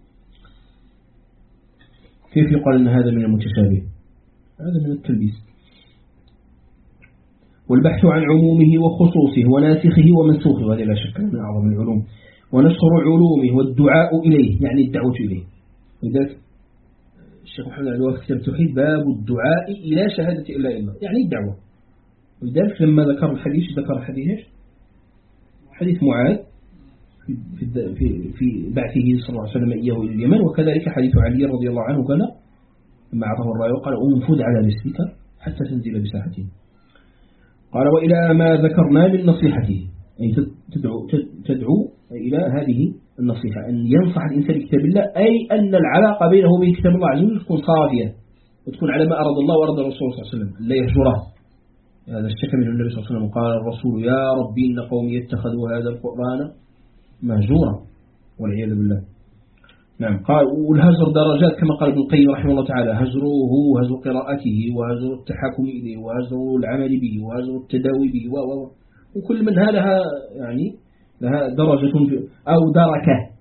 كيف يقال أن هذا من المتشابه؟ هذا من التلبيس. والبحث عن عمومه وخصوصه وناسخه ومنسوخه وهذا لا شك من أعظم العلوم ونشر علومه والدعاء إليه يعني الدعوة إليه. لذلك الشيخ محمد العلوي في كتاب التوحيد باب الدعاء إلى شهادة إلا إلا يعني الدعوة. ولذلك لما ذكر الحديث ذكر حديث حديث معاذ في في في بعثه صلى الله عليه وسلم إياه إلى اليمن وكذلك حديث علي رضي الله عنه قال لما أعطاه الراية وقال انفذ على رسلك حتى تنزل بساحته. قال وإلى ما ذكرنا من نصيحته أي تدعو تدعو إلى هذه النصيحة أن ينصح الإنسان بكتاب الله أي أن العلاقة بينه وبين كتاب الله عز وجل تكون صافية وتكون على ما أراد الله وأراد الرسول صلى الله عليه وسلم لا يهجره. هذا اشتكى منه النبي صلى الله عليه وسلم قال الرسول يا ربي إن قومي يتخذوا هذا القرآن مهجورا والعياذ بالله. نعم. قال والهجر درجات كما قال ابن القيم رحمه الله تعالى هجره هجر قراءته وهجر التحاكم إليه وهجر العمل به وهجر التداوي به و وكل منها لها يعني لها درجة أو دركة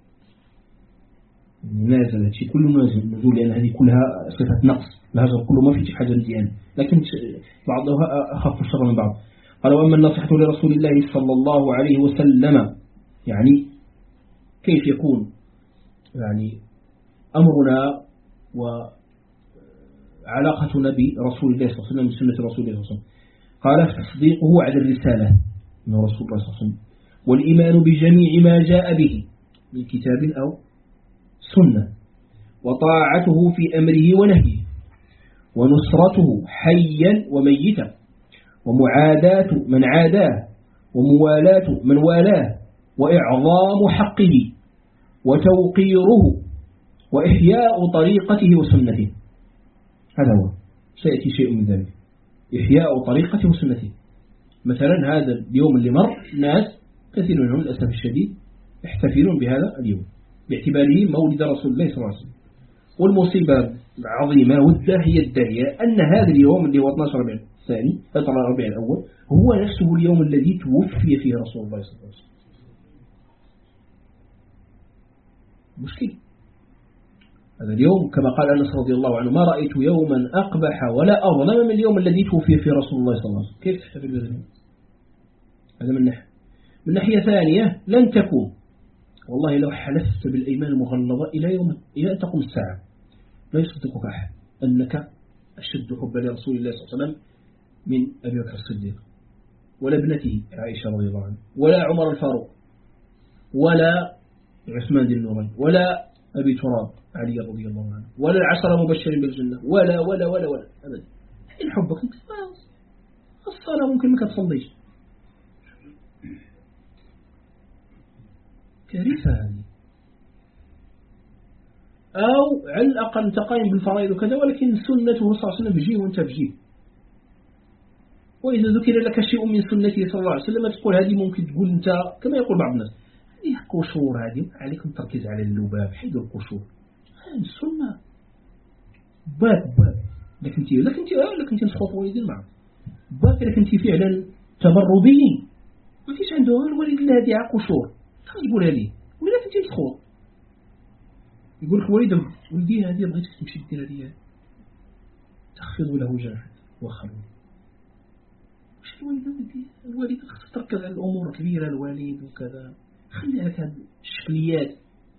نازل شيء كله نازل نزول لأن هذه كلها صفة نقص الهجر كله ما فيه حاجة مزيان لكن بعضها أخف الشر من بعض. قال وأما النصيحة لرسول الله صلى الله عليه وسلم يعني كيف يكون يعني أمرنا وعلاقتنا برسول الله صلى الله عليه وسلم بسنة رسول الله صلى الله عليه وسلم. قال تصديقه على الرسالة من رسول الله صلى الله عليه وسلم والإيمان بجميع ما جاء به من كتاب أو سنة وطاعته في أمره ونهيه ونصرته حيا وميتا ومعاداة من عاداه وموالاة من والاه وإعظام حقه وتوقيره وإحياء طريقته وسنته. هذا هو سيأتي شيء من ذلك إحياء طريقته وسنته. مثلا هذا اليوم اللي مر ناس كثير منهم للأسف الشديد يحتفلون بهذا اليوم باعتباره مولد رسول الله صلى الله عليه وسلم والمصيبة العظيمة والداهية الداهية أن هذا اليوم اللي هو اثني عشر ربيع الثاني اثني ربيع الأول هو نفسه اليوم الذي توفي فيه رسول الله صلى الله عليه وسلم. مشكلة هذا اليوم كما قال أنس رضي الله عنه ما رأيت يوما أقبح ولا أظلم من اليوم الذي توفي فيه رسول الله صلى الله عليه وسلم. كيف تحتفل بهذا اليوم؟ هذا من ناحية. من ناحية ثانية لن تكون والله لو حلفت بالأيمان المغلظة إلى يوم إلى أن تقوم الساعة لا يصدقك أحد أنك أشد حبا لرسول الله صلى الله عليه وسلم من أبي بكر الصديق ولا ابنته عائشة رضي الله عنها، ولا عمر الفاروق، ولا عثمان ذي النورين، ولا أبي تراب علي رضي الله عنه، ولا العشرة مبشرين بالجنة، ولا ولا ولا ولا أبدا. حين حبك انت الصلاة ممكن ما تصليش، كارثة هذه. أو على الأقل تقايم بالفرائض وكذا، ولكن سنته صلى الله عليه وسلم بجيه وانت بجيه. وإذا ذكر لك شيء من سنته صلى الله عليه وسلم تقول هذه ممكن تقول أنت كما يقول بعض الناس هذه قشور، هذه عليكم تركز على اللباب، حيدوا القشور، هذه السنة باب باب. لكن انت لكن انت لكن انت نسخط وليد معه باب، لكن انت فعلا تبر به ما فيش عنده الوليد هذه على قشور تجيبوا لي ولا انت تسخط. يقول لك وليد ولدي هذه بغيتك تمشي دير هذه تخفض له جناح وخلوه. واش الوالد ولدي الوالد خصك تركز على الامور الكبيره، الوالد وكذا، خلي لك هذه الشكليات.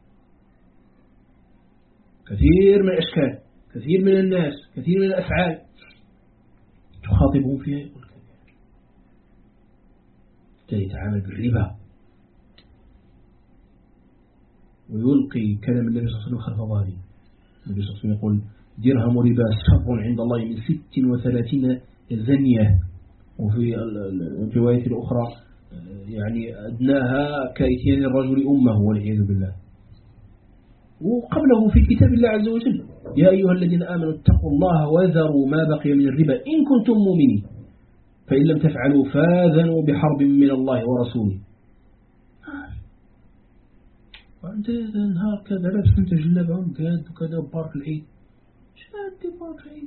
كثير من الاشكال، كثير من الناس، كثير من الافعال تخاطبهم فيها يقول لك يتعامل بالربا ويلقي كلام النبي صلى الله عليه وسلم خلف ظهره. النبي صلى الله عليه وسلم يقول درهم ربا شر عند الله من ست وثلاثين زنية، وفي الرواية الأخرى يعني أدناها كإتيان الرجل أمه والعياذ بالله. وقبله في كتاب الله عز وجل يا أيها الذين آمنوا اتقوا الله وذروا ما بقي من الربا إن كنتم مؤمنين فإن لم تفعلوا فاذنوا بحرب من الله ورسوله. وأنت نهار كذا لابس أنت جلابهم قاد وكذا بارك العيد، شاد بارك العيد.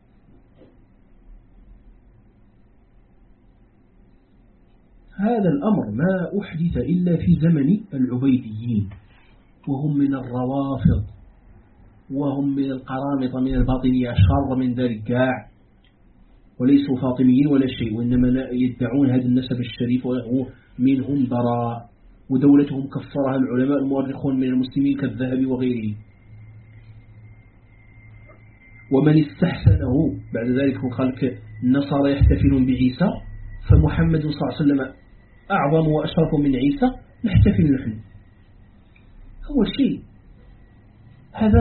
هذا الأمر ما أحدث إلا في زمن العبيديين، وهم من الروافض وهم من القرامطة من الباطنية شر من ذلك كاع، وليسوا فاطميين ولا شيء، وإنما يدعون هذا النسب الشريف وهو منهم براء، ودولتهم كفرها العلماء المؤرخون من المسلمين كالذهبي وغيره. ومن استحسنه بعد ذلك وخلق النصارى يحتفلون بعيسى، فمحمد صلى الله عليه وسلم أعظم وأشرف من عيسى، نحتفل نحن. أول شيء هذا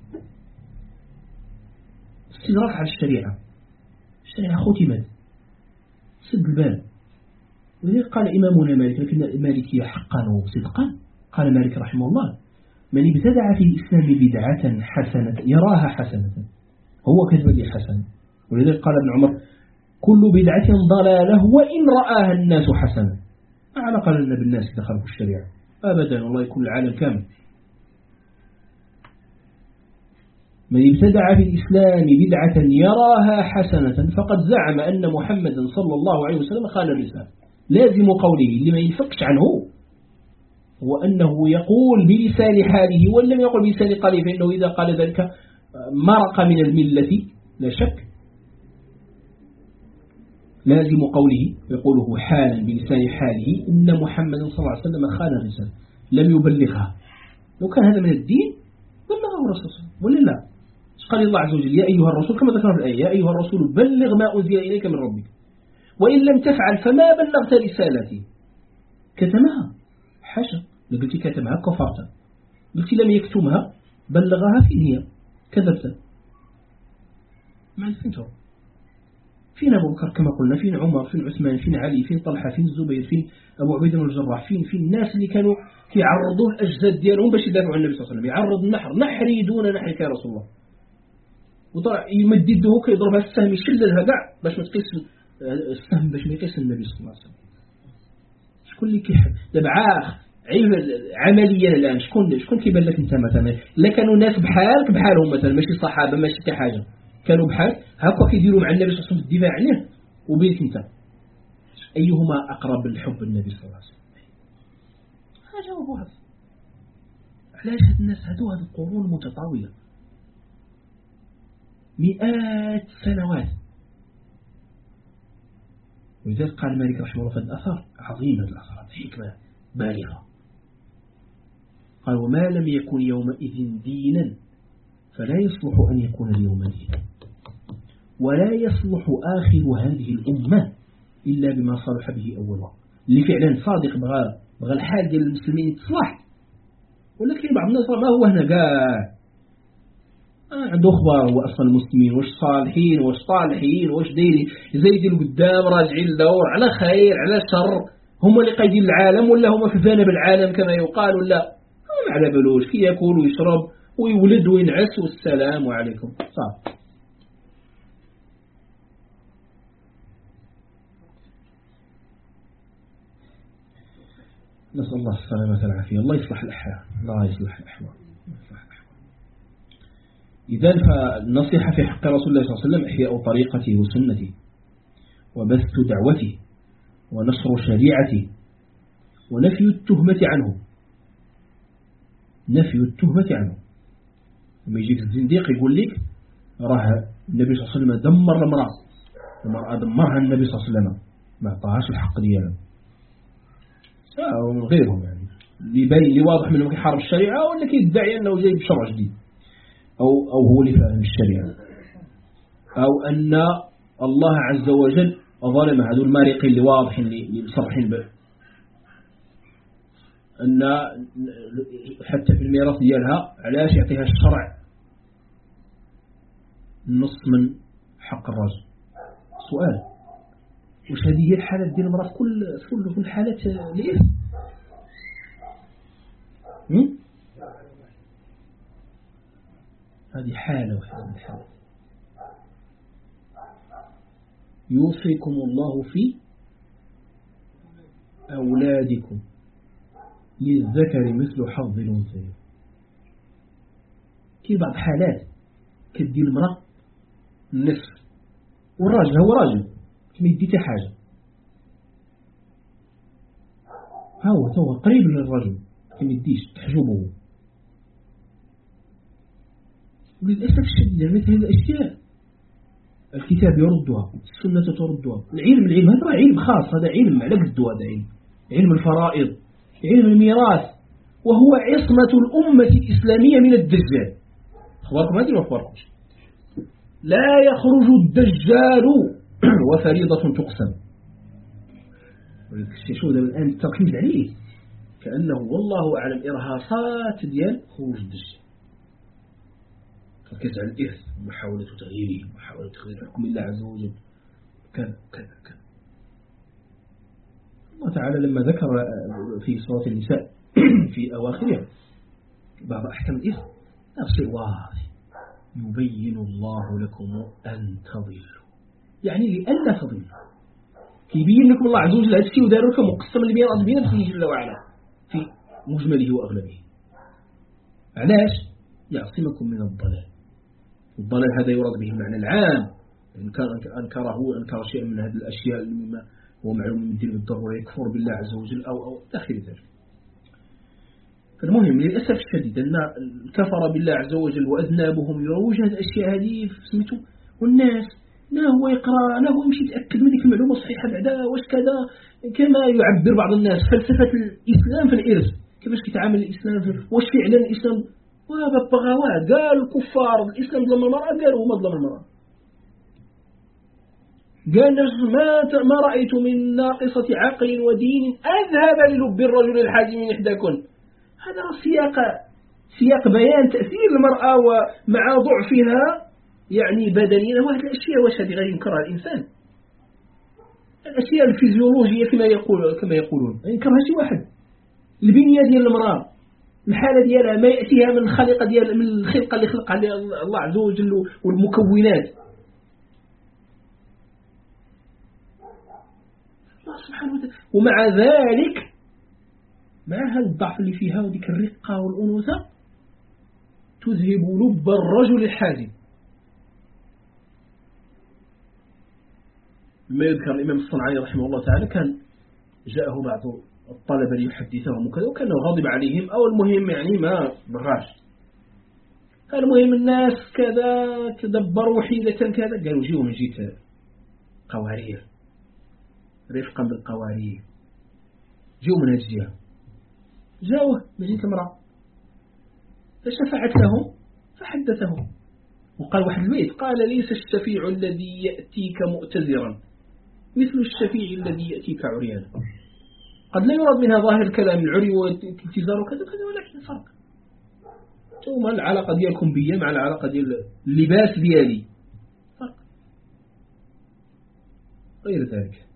استدراك على الشريعة، الشريعة ختمت سد البال. ولذلك قال إمامنا مالك، لكن المالكية حقا وصدقا قال مالك رحمه الله من ابتدع في الإسلام بدعة حسنة يراها حسنة هو كذب لي حسنة. ولذلك قال ابن عمر كل بدعة ضلالة وإن رآها الناس حسنة. ما علاقة لنا بالناس إذا خلقوا الشريعة أبدا، والله يكون العالم كامل. من ابتدع في الإسلام بدعة يراها حسنة فقد زعم أن محمدا صلى الله عليه وسلم خان الرسالة. لازم قوله اللي ما ينفكش عنه هو أنه يقول بلسان حاله، وإن لم يقل بلسان قاله فإنه إذا قال ذلك مرق من الملة لا شك. لازم قوله يقوله حالا بلسان حاله إن محمدا صلى الله عليه وسلم خان الرسالة لم يبلغها. لو كان هذا من الدين بلغه الرسول صلى الله عليه وسلم ولا لا؟ قال الله عز وجل يا أيها الرسول كما ذكرنا في الآية يا أيها الرسول بلغ ما أنزل إليك من ربك وإن لم تفعل فما بلغت رسالتي. كتمها حاشا، لو قلت كتمها كفرت، قلت لم يكتمها بلغها في هي كذبت. ما فهمتوا؟ فين أبو بكر كما قلنا، فين عمر، فين عثمان، فين علي، فين طلحة، فين الزبير، فين أبو عبيدة بن الجراح، فين فين الناس اللي كانوا يعرضوا الأجساد ديالهم باش يدافعوا عن النبي صلى الله عليه وسلم. يعرض النحر نحري دون نحرك يا رسول الله، وطلع يمد يده كيضربها السهم يشللها كاع باش ما تقيس السهم باش ما يقيس النبي صلى الله عليه وسلم. شكون اللي كيحب دابا عاخ علم عمليا الآن شكون شكون كيبان لك أنت مثلا؟ لا كانوا ناس بحالك بحالهم مثلا ماشي صحابة ماشي حتى حاجة، كانوا بحال هكا كيديروا مع النبي صلى الله عليه وسلم الدفاع عليه وبينك أنت أيهما أقرب للحب النبي صلى الله عليه وسلم؟ ها جاوبوا هذا. علاش هاد الناس هادو هاد القرون متطاولة مئات سنوات. ولذلك قال مالك رحمه الله في الأثر عظيم، هذا الأثر حكمة بالغة. قال وما لم يكن يومئذ دينا فلا يصلح أن يكون اليوم دينا، ولا يصلح آخر هذه الأمة إلا بما صلح به أول وقت. اللي فعلا صادق بغى بغى الحال ديال المسلمين يتصلح، ولكن بعض الناس ما هو هنا كاع آه عنده أخبار هو أصلا المسلمين واش صالحين واش طالحين واش دايرين زايدين قدام راجعين لدور على خير على شر، هم اللي قايدين العالم ولا هم في جانب العالم كما يقال، ولا ما على بالوش كي ياكل ويشرب ويولد وينعس والسلام عليكم صافي. نسأل الله السلامة والعافية. الله يصلح الأحوال، الله يصلح الأحوال. إذن فالنصيحة في حق رسول الله صلى الله عليه وسلم إحياء طريقته وسنته وبث دعوته ونشر شريعته ونفي التهمة عنه، نفي التهمة عنه. لما يجيك الزنديق يقول لك راه النبي صلى الله عليه وسلم دمر المرأة، المرأة دمرها النبي صلى الله عليه وسلم، ما أعطاهاش الحق ديالها، ومن غيرهم يعني اللي باين اللي واضح منهم كيحارب الشريعة ولا كيدعي أنه جاي بشرع جديد، أو أو هو اللي فاهم الشريعة، أو أن الله عز وجل ظلم هذول المارقين اللي واضحين اللي مصرحين به، أن حتى في الميراث ديالها علاش يعطيها الشرع نص من حق الرجل. سؤال: وش هذه هي الحالات ديال المرأة كل كل كل حالات الإرث؟ هذه حالة واحدة من الحالات. يوصيكم الله في أولادكم للذكر مثل حظ الأنثيين. كي بعض حالات كدي المرأة النصف والراجل هو راجل ما يدي حتى حاجة، ها هو هو قريب للرجل ما يديش تحجبه. وللأسف الشديد مثل هذه الأشياء الكتاب يردها، السنة تردها، العلم العلم هذا علم خاص، هذا علم على قد هذا علم علم الفرائض، علم الميراث، وهو عصمة الأمة الإسلامية من الدجال. أخباركم هذه وأخباركمش؟ لا يخرج الدجال وفريضة تقسم. شو ده الآن التركيز عليه كأنه والله أعلم إرهاصات ديال خروج الدجال، تركيز على الإرث ومحاولة تغييره ومحاولة تغيير حكم الله عز وجل كذا كذا كذا. الله تعالى لما ذكر في سورة النساء في أواخرها بعض أحكام الإرث نفسه واضح: يبين الله لكم أن تضلوا، يعني لأن تضلوا، كيبين لكم الله عز وجل هذا الشيء ودار لكم مقسم الميراث بنفسه جل وعلا في مجمله وأغلبه. علاش؟ يعصمكم من الضلال. الضلال هذا يراد به المعنى العام، إن كان أنكره أنكر شيئا من هذه الأشياء مما هو معلوم من الدين بالضرورة يكفر بالله عز وجل أو أو داخل ذلك. المهم للأسف الشديد أن كفر بالله عز وجل وأذنابهم يروج هذه الأشياء هذه في سمته، والناس لا هو يقرأ لا هو يمشي يتأكد من ذلك المعلومة صحيحة بعدها واش كذا، كما يعبر بعض الناس فلسفة الإسلام في الإرث، كيفاش يتعامل الإسلام في واش فعلا الإسلام وببغاوات. قال الكفار الإسلام ظلم المرأة، قالوا ما ظلم المرأة. قال ما ما رأيت من ناقصة عقل ودين أذهب للب الرجل الحازم من إحداكن. هذا سياق سياق بيان تأثير المرأة ومع ضعفها يعني بدنيا، وهذه الأشياء واش هذه غير ينكرها الإنسان؟ الأشياء الفيزيولوجية كما يقول كما يقولون ينكرها شي واحد. البنية ديال المرأة، الحالة ديالها ما يأتيها من الخلقة ديال من الخلقة اللي خلقها الله عز وجل والمكونات الله سبحانه وتعالى، ومع ذلك مع هذا الضعف اللي فيها وديك الرقة والأنوثة تذهب لب الرجل الحازم. ما يذكر الإمام الصنعاني رحمه الله تعالى كان جاءه بعض الطلبة ليحدثهم وكذا وكان غاضب عليهم أو المهم يعني ما بغاش، المهم الناس كذا تدبروا حيلة كذا، قالوا جيوا من جيت قوارير رفقا بالقوارير، جيوا من هذه الجهة، جاوه من جهة المرأة فشفعت لهم فحدثهم وقال واحد البيت قال: ليس الشفيع الذي يأتيك مؤتزرا مثل الشفيع الذي يأتيك عريانا. قد لا يراد منها ظاهر الكلام العري والانتظار وكذا كذا، ولكن فرق. ثم العلاقة ديالكم بيا مع العلاقة ديال اللباس ديالي فرق غير ذلك.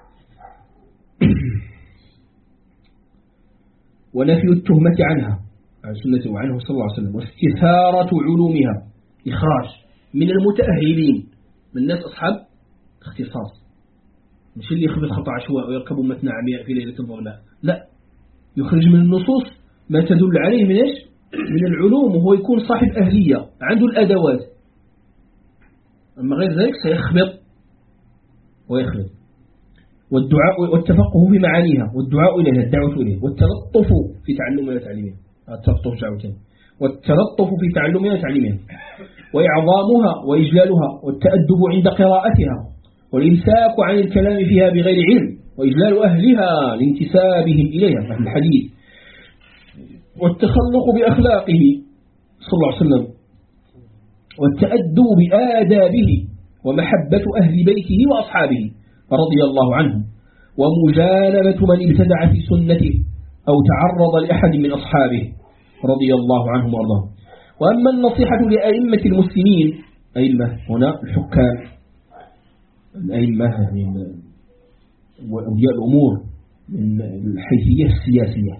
ونفي التهمة عنها عن سنته وعنه صلى الله عليه وسلم، واستثارة علومها، إخراج من المتأهلين من الناس أصحاب اختصاص، مش اللي يخبط خطأ عشواء ويركبوا مثنى عمياء في ليلة ظلماء، لا، يخرج من النصوص ما تدل عليه من إيش؟ من العلوم، وهو يكون صاحب أهلية عنده الأدوات. أما غير ذلك سيخبط ويخلط. والدعاء والتفقه في معانيها، والدعاء إليها، الدعوة إليها، والتلطف في تعلمها وتعليمها، التلطف جاوتين، والتلطف في تعلمها وتعليمها، وإعظامها وإجلالها، والتأدب عند قراءتها، والإمساك عن الكلام فيها بغير علم، وإجلال أهلها لانتسابهم إليها، أهل الحديث، والتخلق بأخلاقه صلى الله عليه وسلم، والتأدب بآدابه، ومحبة أهل بيته وأصحابه رضي الله عنهم، ومجانبة من ابتدع في سنته أو تعرض لأحد من أصحابه رضي الله عنهم وأرضاهم. وأما النصيحة لأئمة المسلمين، أئمة هنا الحكام، الأئمة من أولياء الأمور من الحيثية السياسية،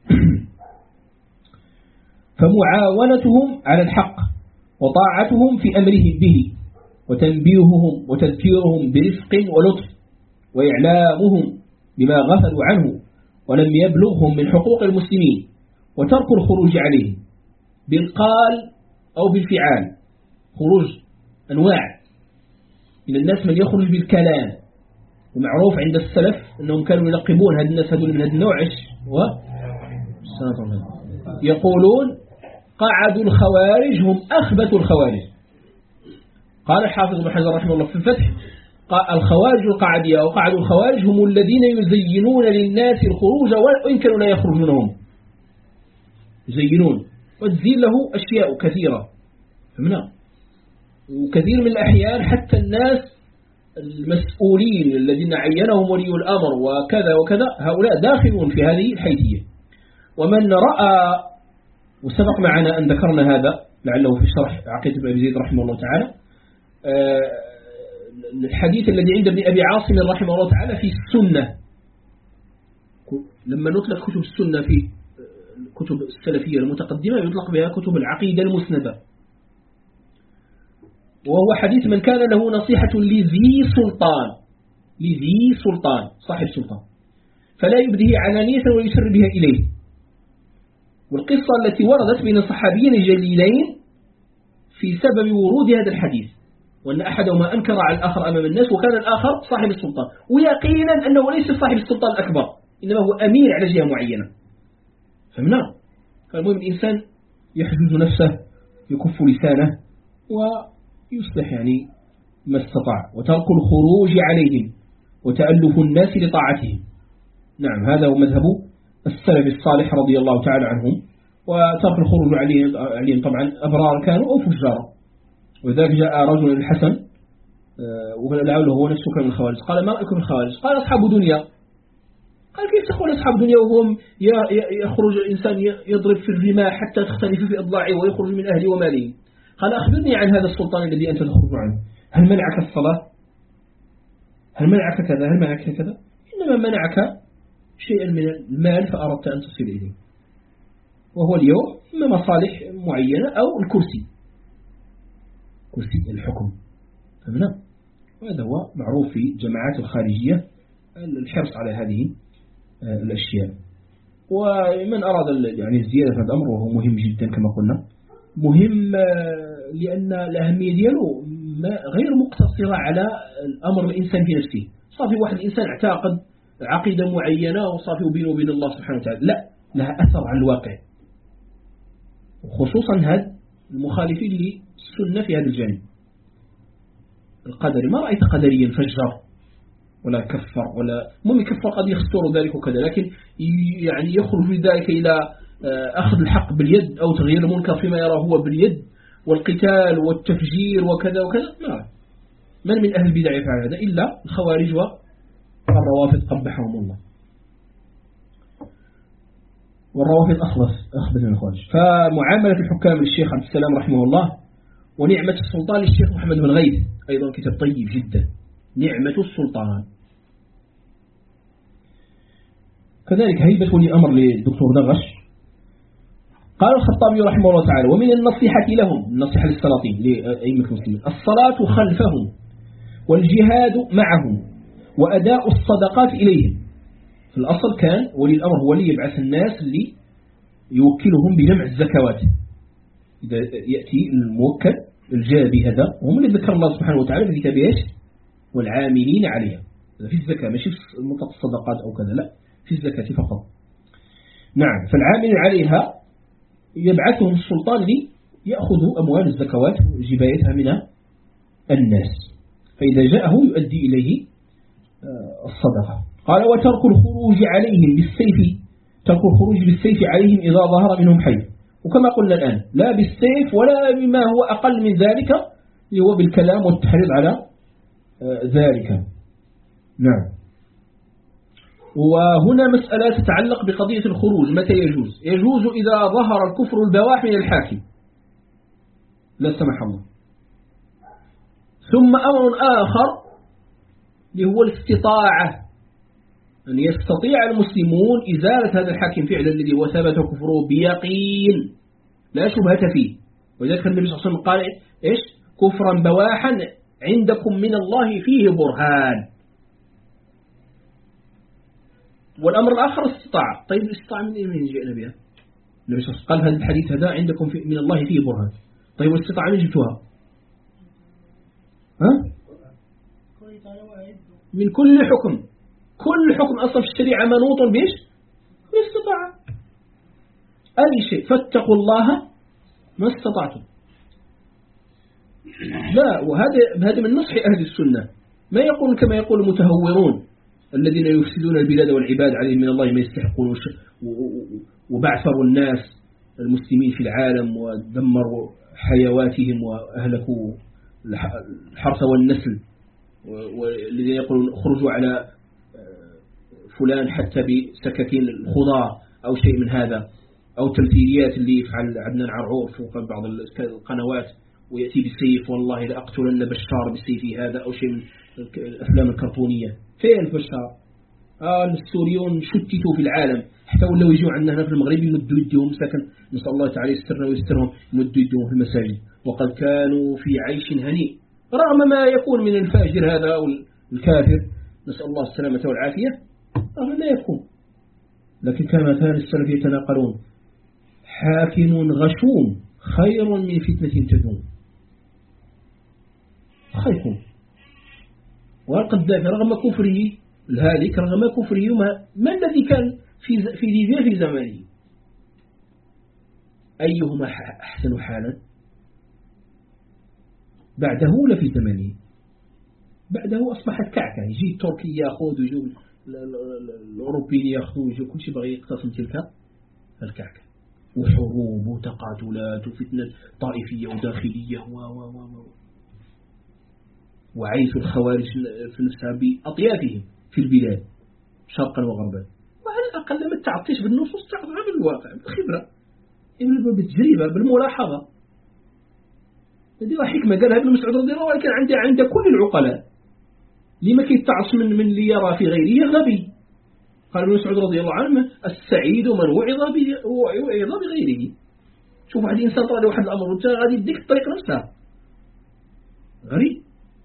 فمعاونتهم على الحق، وطاعتهم في أمرهم به، وتنبيههم وتذكيرهم برفق ولطف، وإعلامهم بما غفلوا عنه ولم يبلغهم من حقوق المسلمين، وترك الخروج عليهم بالقال أو بالفعال. خروج أنواع من الناس، من يخرج بالكلام، ومعروف عند السلف أنهم كانوا يلقبون هذا الناس هذول من هذا النوع و يقولون قعدوا الخوارج هم أخبث الخوارج. قال الحافظ ابن حجر رحمه الله في الفتح: الخوارج القعدية وقعدوا الخوارج هم الذين يزينون للناس الخروج وإن كانوا لا يخرجونهم، يزينون، والزين له أشياء كثيرة فهمنا. وكثير من الأحيان حتى الناس المسؤولين الذين عينهم ولي الأمر وكذا وكذا، هؤلاء داخلون في هذه الحيثية. ومن رأى، وسبق معنا أن ذكرنا هذا لعله في شرح عقيدة ابن أبي زيد رحمه الله تعالى، الحديث الذي عند ابن أبي عاصم رحمه الله تعالى في السنة، لما نطلق كتب السنة في كتب السلفية المتقدمة يطلق بها كتب العقيدة المسندة، وهو حديث من كان له نصيحة لذي سلطان، لذي سلطان صاحب سلطان، فلا يبديه علانية ويسر بها إليه. والقصة التي وردت بين صحابيين جليلين في سبب ورود هذا الحديث، وأن أحدهما أنكر على الآخر أمام الناس، وكان الآخر صاحب السلطان، ويقينا أنه ليس صاحب السلطان الأكبر، إنما هو أمير على جهة معينة فهمنا. فالمهم الإنسان يحدد نفسه، يكف لسانه، ويصلح يعني ما استطاع، وترك الخروج عليهم، وتألف الناس لطاعتهم. نعم، هذا هو مذهب السلف الصالح رضي الله تعالى عنهم. وترك الخروج عليهم طبعا أبرار كانوا أو فجار. وذلك جاء رجل الحسن ولعله هو نفسه كان من الخوارج، قال: ما رأيكم الخوارج؟ قال: أصحاب دنيا. قال: كيف تقول أصحاب دنيا وهم يخرج الإنسان يضرب في الرماح حتى تختلف في أضلاعه ويخرج من أهله وماله؟ قال: أخبرني عن هذا السلطان الذي أنت تخرج عنه، هل منعك الصلاة؟ هل منعك كذا؟ هل منعك كذا؟ إنما منعك شيئا من المال فأردت أن تصل إليه، وهو اليوم إما مصالح معينة أو الكرسي، كرسي الحكم فهمنا. وهذا هو معروف في جماعات الخارجية، الحرص على هذه الأشياء. ومن أراد يعني الزيادة في هذا الأمر، وهو مهم جدا كما قلنا، مهم لأن الأهمية دياله غير مقتصرة على الأمر الإنسان في نفسه. صافي واحد الإنسان اعتقد عقيدة معينة وصافي وبينه وبين الله سبحانه وتعالى، لا، لها أثر على الواقع، وخصوصا هذا المخالفين للسنة في هذا الجانب. القدري ما رأيت قدريا فجر ولا كفر، ولا مم يكفر قد يخسر ذلك وكذا، لكن يعني يخرج بذلك إلى أخذ الحق باليد أو تغيير المنكر فيما يرى هو باليد، والقتال والتفجير وكذا وكذا. ما من من أهل البدع يفعل هذا إلا الخوارج الروافض قبحهم الله، والروافض أخبث أخبث من الخوارج. فمعاملة الحكام للشيخ عبد السلام رحمه الله، ونعمة السلطان للشيخ محمد بن غيث، أيضا كتاب طيب جدا، نعمة السلطان. كذلك هيبة ولي أمر للدكتور نغش. قال الخطابي رحمه الله تعالى: ومن النصيحة لهم، النصيحة للسلاطين لأئمة المسلمين، الصلاة خلفهم والجهاد معهم وأداء الصدقات إليهم. في الأصل كان ولي الأمر هو اللي يبعث الناس اللي يوكلهم بجمع الزكوات. إذا يأتي الموكل الجاء بهذا، وهم اللي ذكر الله سبحانه وتعالى في كتابه إيش؟ والعاملين عليها. هذا في الزكاة، ماشي في مطلق الصدقات أو كذا، لا، في الزكاة فقط. نعم، فالعامل عليها يبعثهم السلطان ليأخذوا أموال الزكوات وجبايتها من الناس، فإذا جاءه يؤدي إليه الصدقة. قال: وترك الخروج عليهم بالسيف، ترك الخروج بالسيف عليهم إذا ظهر منهم حي، وكما قلنا الآن لا بالسيف ولا بما هو أقل من ذلك، اللي هو بالكلام والتحريض على ذلك. نعم. وهنا مسألة تتعلق بقضية الخروج، متى يجوز؟ يجوز إذا ظهر الكفر البواح من الحاكم، لا سمح الله. ثم أمر آخر اللي هو الاستطاعة، أن يستطيع المسلمون إزالة هذا الحاكم فعلا الذي هو ثبت كفره بيقين لا شبهة فيه. ولذلك النبي صلى الله عليه وسلم قال: إيش؟ كفرا بواحا عندكم من الله فيه برهان. والأمر الآخر استطاع. طيب الاستطاعة من أين جئنا بها؟ النبي صلى الله عليه وسلم قال هذا الحديث هذا عندكم من الله فيه برهان. طيب والاستطاعة من جبتها؟ ها؟ من كل حكم، كل حكم أصلا في الشريعة منوط بإيش؟ بالاستطاعة. أي شيء فاتقوا الله ما استطعتم. لا، وهذا هذا من نصح أهل السنة، ما يقول كما يقول المتهورون الذين يفسدون البلاد والعباد عليهم من الله ما يستحقون، وبعثروا الناس المسلمين في العالم ودمروا حيواتهم وأهلكوا الحرث والنسل، والذين يقولون اخرجوا على فلان حتى بسكاكين الخضار أو شيء من هذا، أو تمثيليات اللي يفعل عدنان عرعور فوق بعض القنوات ويأتي بالسيف والله لأقتلن بشار بالسيف هذا، أو شيء من الأفلام الكرتونية. فين بشار؟ آه السوريون شتتوا في العالم حتى ولو يجوا عندنا هنا في المغرب يمدوا يديهم سكن، نسأل الله تعالى يسترنا ويسترهم، يمدوا يديهم في المساجد، وقد كانوا في عيش هنيء رغم ما يكون من الفاجر هذا أو الكافر، نسأل الله السلامة والعافية، رغم ما يكون. لكن كما كان السلف يتناقلون: حاكم غشوم خير من فتنة تدوم. خير. والقذافي رغم كفره الهالك، رغم كفره ما, ما الذي كان في في ليبيا في زمانه؟ أيهما أحسن حالا؟ بعده ولا في زمانه؟ بعده أصبحت كعكة، يجي التركي يأخذ ويجوا الأوروبيين يأخذوا ويجوا كل شيء بغي يقتصم تلك الكعكة، وحروب وتقاتلات وفتنة طائفية وداخلية و و و وعيش الخوارج في نفسها بأطيافهم في البلاد شرقا وغربا. وعلى الأقل لما تعطيش بالنصوص تعطيها بالواقع بالخبرة، بالتجربة بالملاحظة. هذه حكمة قالها ابن مسعود رضي الله عنه، ولكن عند عند كل العقلاء لما كيتعص من من اللي يرى في غيره غبي. قال ابن مسعود رضي الله عنه: السعيد من وعظ وعظ بغيره. شوف واحد الإنسان طلع له واحد الأمر وانت غادي يديك الطريق نفسها، غريب.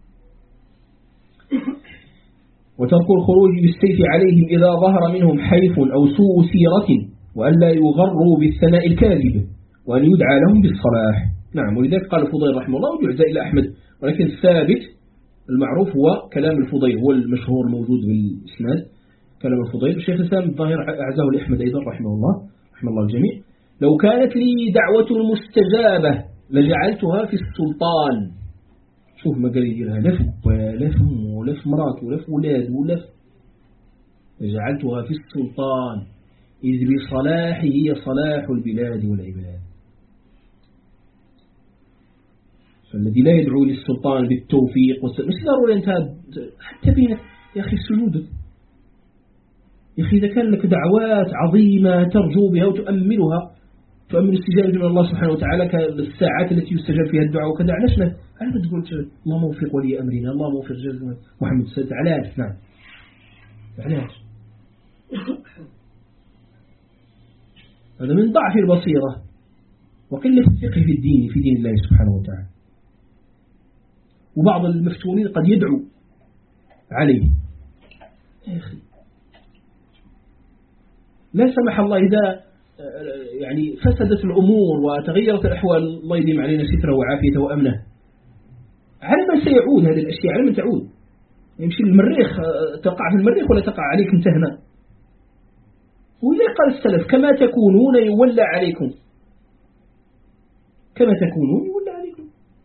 وترك الخروج بالسيف عليهم إذا ظهر منهم حيف أو سوء سيرة، وألا يغروا بالثناء الكاذب، وأن يدعى لهم بالصلاح. نعم. ولذلك قال الفضيل رحمه الله ويعزى إلى أحمد، ولكن الثابت المعروف هو كلام الفضيل، هو المشهور موجود بالإسناد كلام الفضيل. الشيخ الإسلام الظاهر أعزاه لأحمد أيضا رحمه الله، رحمه الله الجميع: لو كانت لي دعوة مستجابة لجعلتها في السلطان. شوف ما قال يديرها لف ولف ولف مرات ولف ولاد ولف، جعلتها في السلطان إذ بصلاحه هي صلاح البلاد والعباد. فالذي لا يدعو للسلطان بالتوفيق والس... مش ضروري أنت حتى بينك يا أخي سجودك يا أخي إذا كان لك دعوات عظيمة ترجو بها وتؤملها، تؤمل استجابة من الله سبحانه وتعالى كالساعات التي يستجاب فيها الدعاء وكذا، علاش ما علاش تقول الله موفق ولي أمرنا، الله موفق جزء محمد سيد، علاش؟ نعم علاش؟ هذا من ضعف البصيرة وقلة الفقه في الدين، في دين الله سبحانه وتعالى. وبعض المفتونين قد يدعو عليه. يا أخي لا سمح الله إذا يعني فسدت الأمور وتغيرت الأحوال، الله يديم علينا ستره وعافيته وأمنه، على من سيعود هذه الأشياء؟ على من تعود؟ يمشي المريخ، تقع في المريخ ولا تقع عليك انت هنا؟ وإذا قال السلف كما تكونون يولى عليكم، كما تكونون يولى عليكم.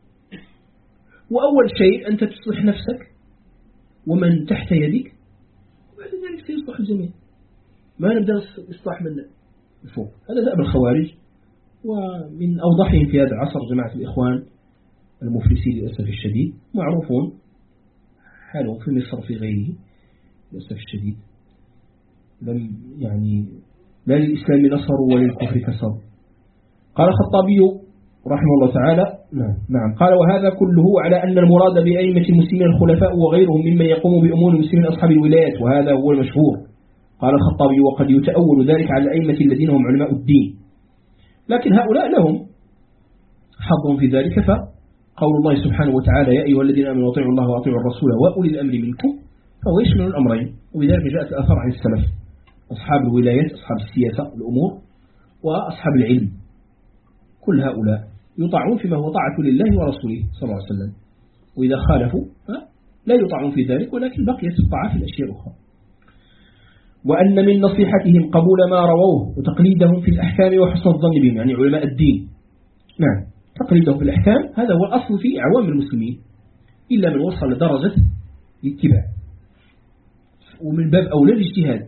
وأول شيء أنت تصلح نفسك ومن تحت يدك، وبعد ذلك سيصلح الجميع. ما نبدأ إصلاح من فوق، هذا دأب الخوارج، ومن أوضحهم في هذا العصر جماعة الإخوان المفلسين للأسف الشديد، معروفون حالهم في مصر في غيره للأسف الشديد، لم يعني لا للإسلام نصر وللكفر كسر. قال الخطابي رحمه الله تعالى نعم, نعم قال وهذا كله على أن المراد بأئمة المسلمين الخلفاء وغيرهم ممن يقوم بأمور المسلمين أصحاب الولايات، وهذا هو المشهور. قال الخطابي وقد يتأول ذلك على الأئمة الذين هم علماء الدين، لكن هؤلاء لهم حظ في ذلك، فقول الله سبحانه وتعالى يا أيها الذين آمنوا اطيعوا الله واطيعوا الرسول وأولي الأمر منكم، فهو يشمل الأمرين. وبذلك جاءت الآثار عن السلف، أصحاب الولايات، أصحاب السياسة الأمور، وأصحاب العلم، كل هؤلاء يطاعون فيما هو طاعة لله ورسوله صلى الله عليه وسلم، وإذا خالفوا لا يطاعون في ذلك، ولكن بقيت الطاعة في الأشياء الأخرى. وأن من نصيحتهم قبول ما رووه وتقليدهم في الأحكام وحسن الظن بهم، يعني علماء الدين، نعم تقليدهم في الأحكام هذا هو الأصل في عوام المسلمين، إلا من وصل لدرجة الاتباع، ومن باب أولى الاجتهاد.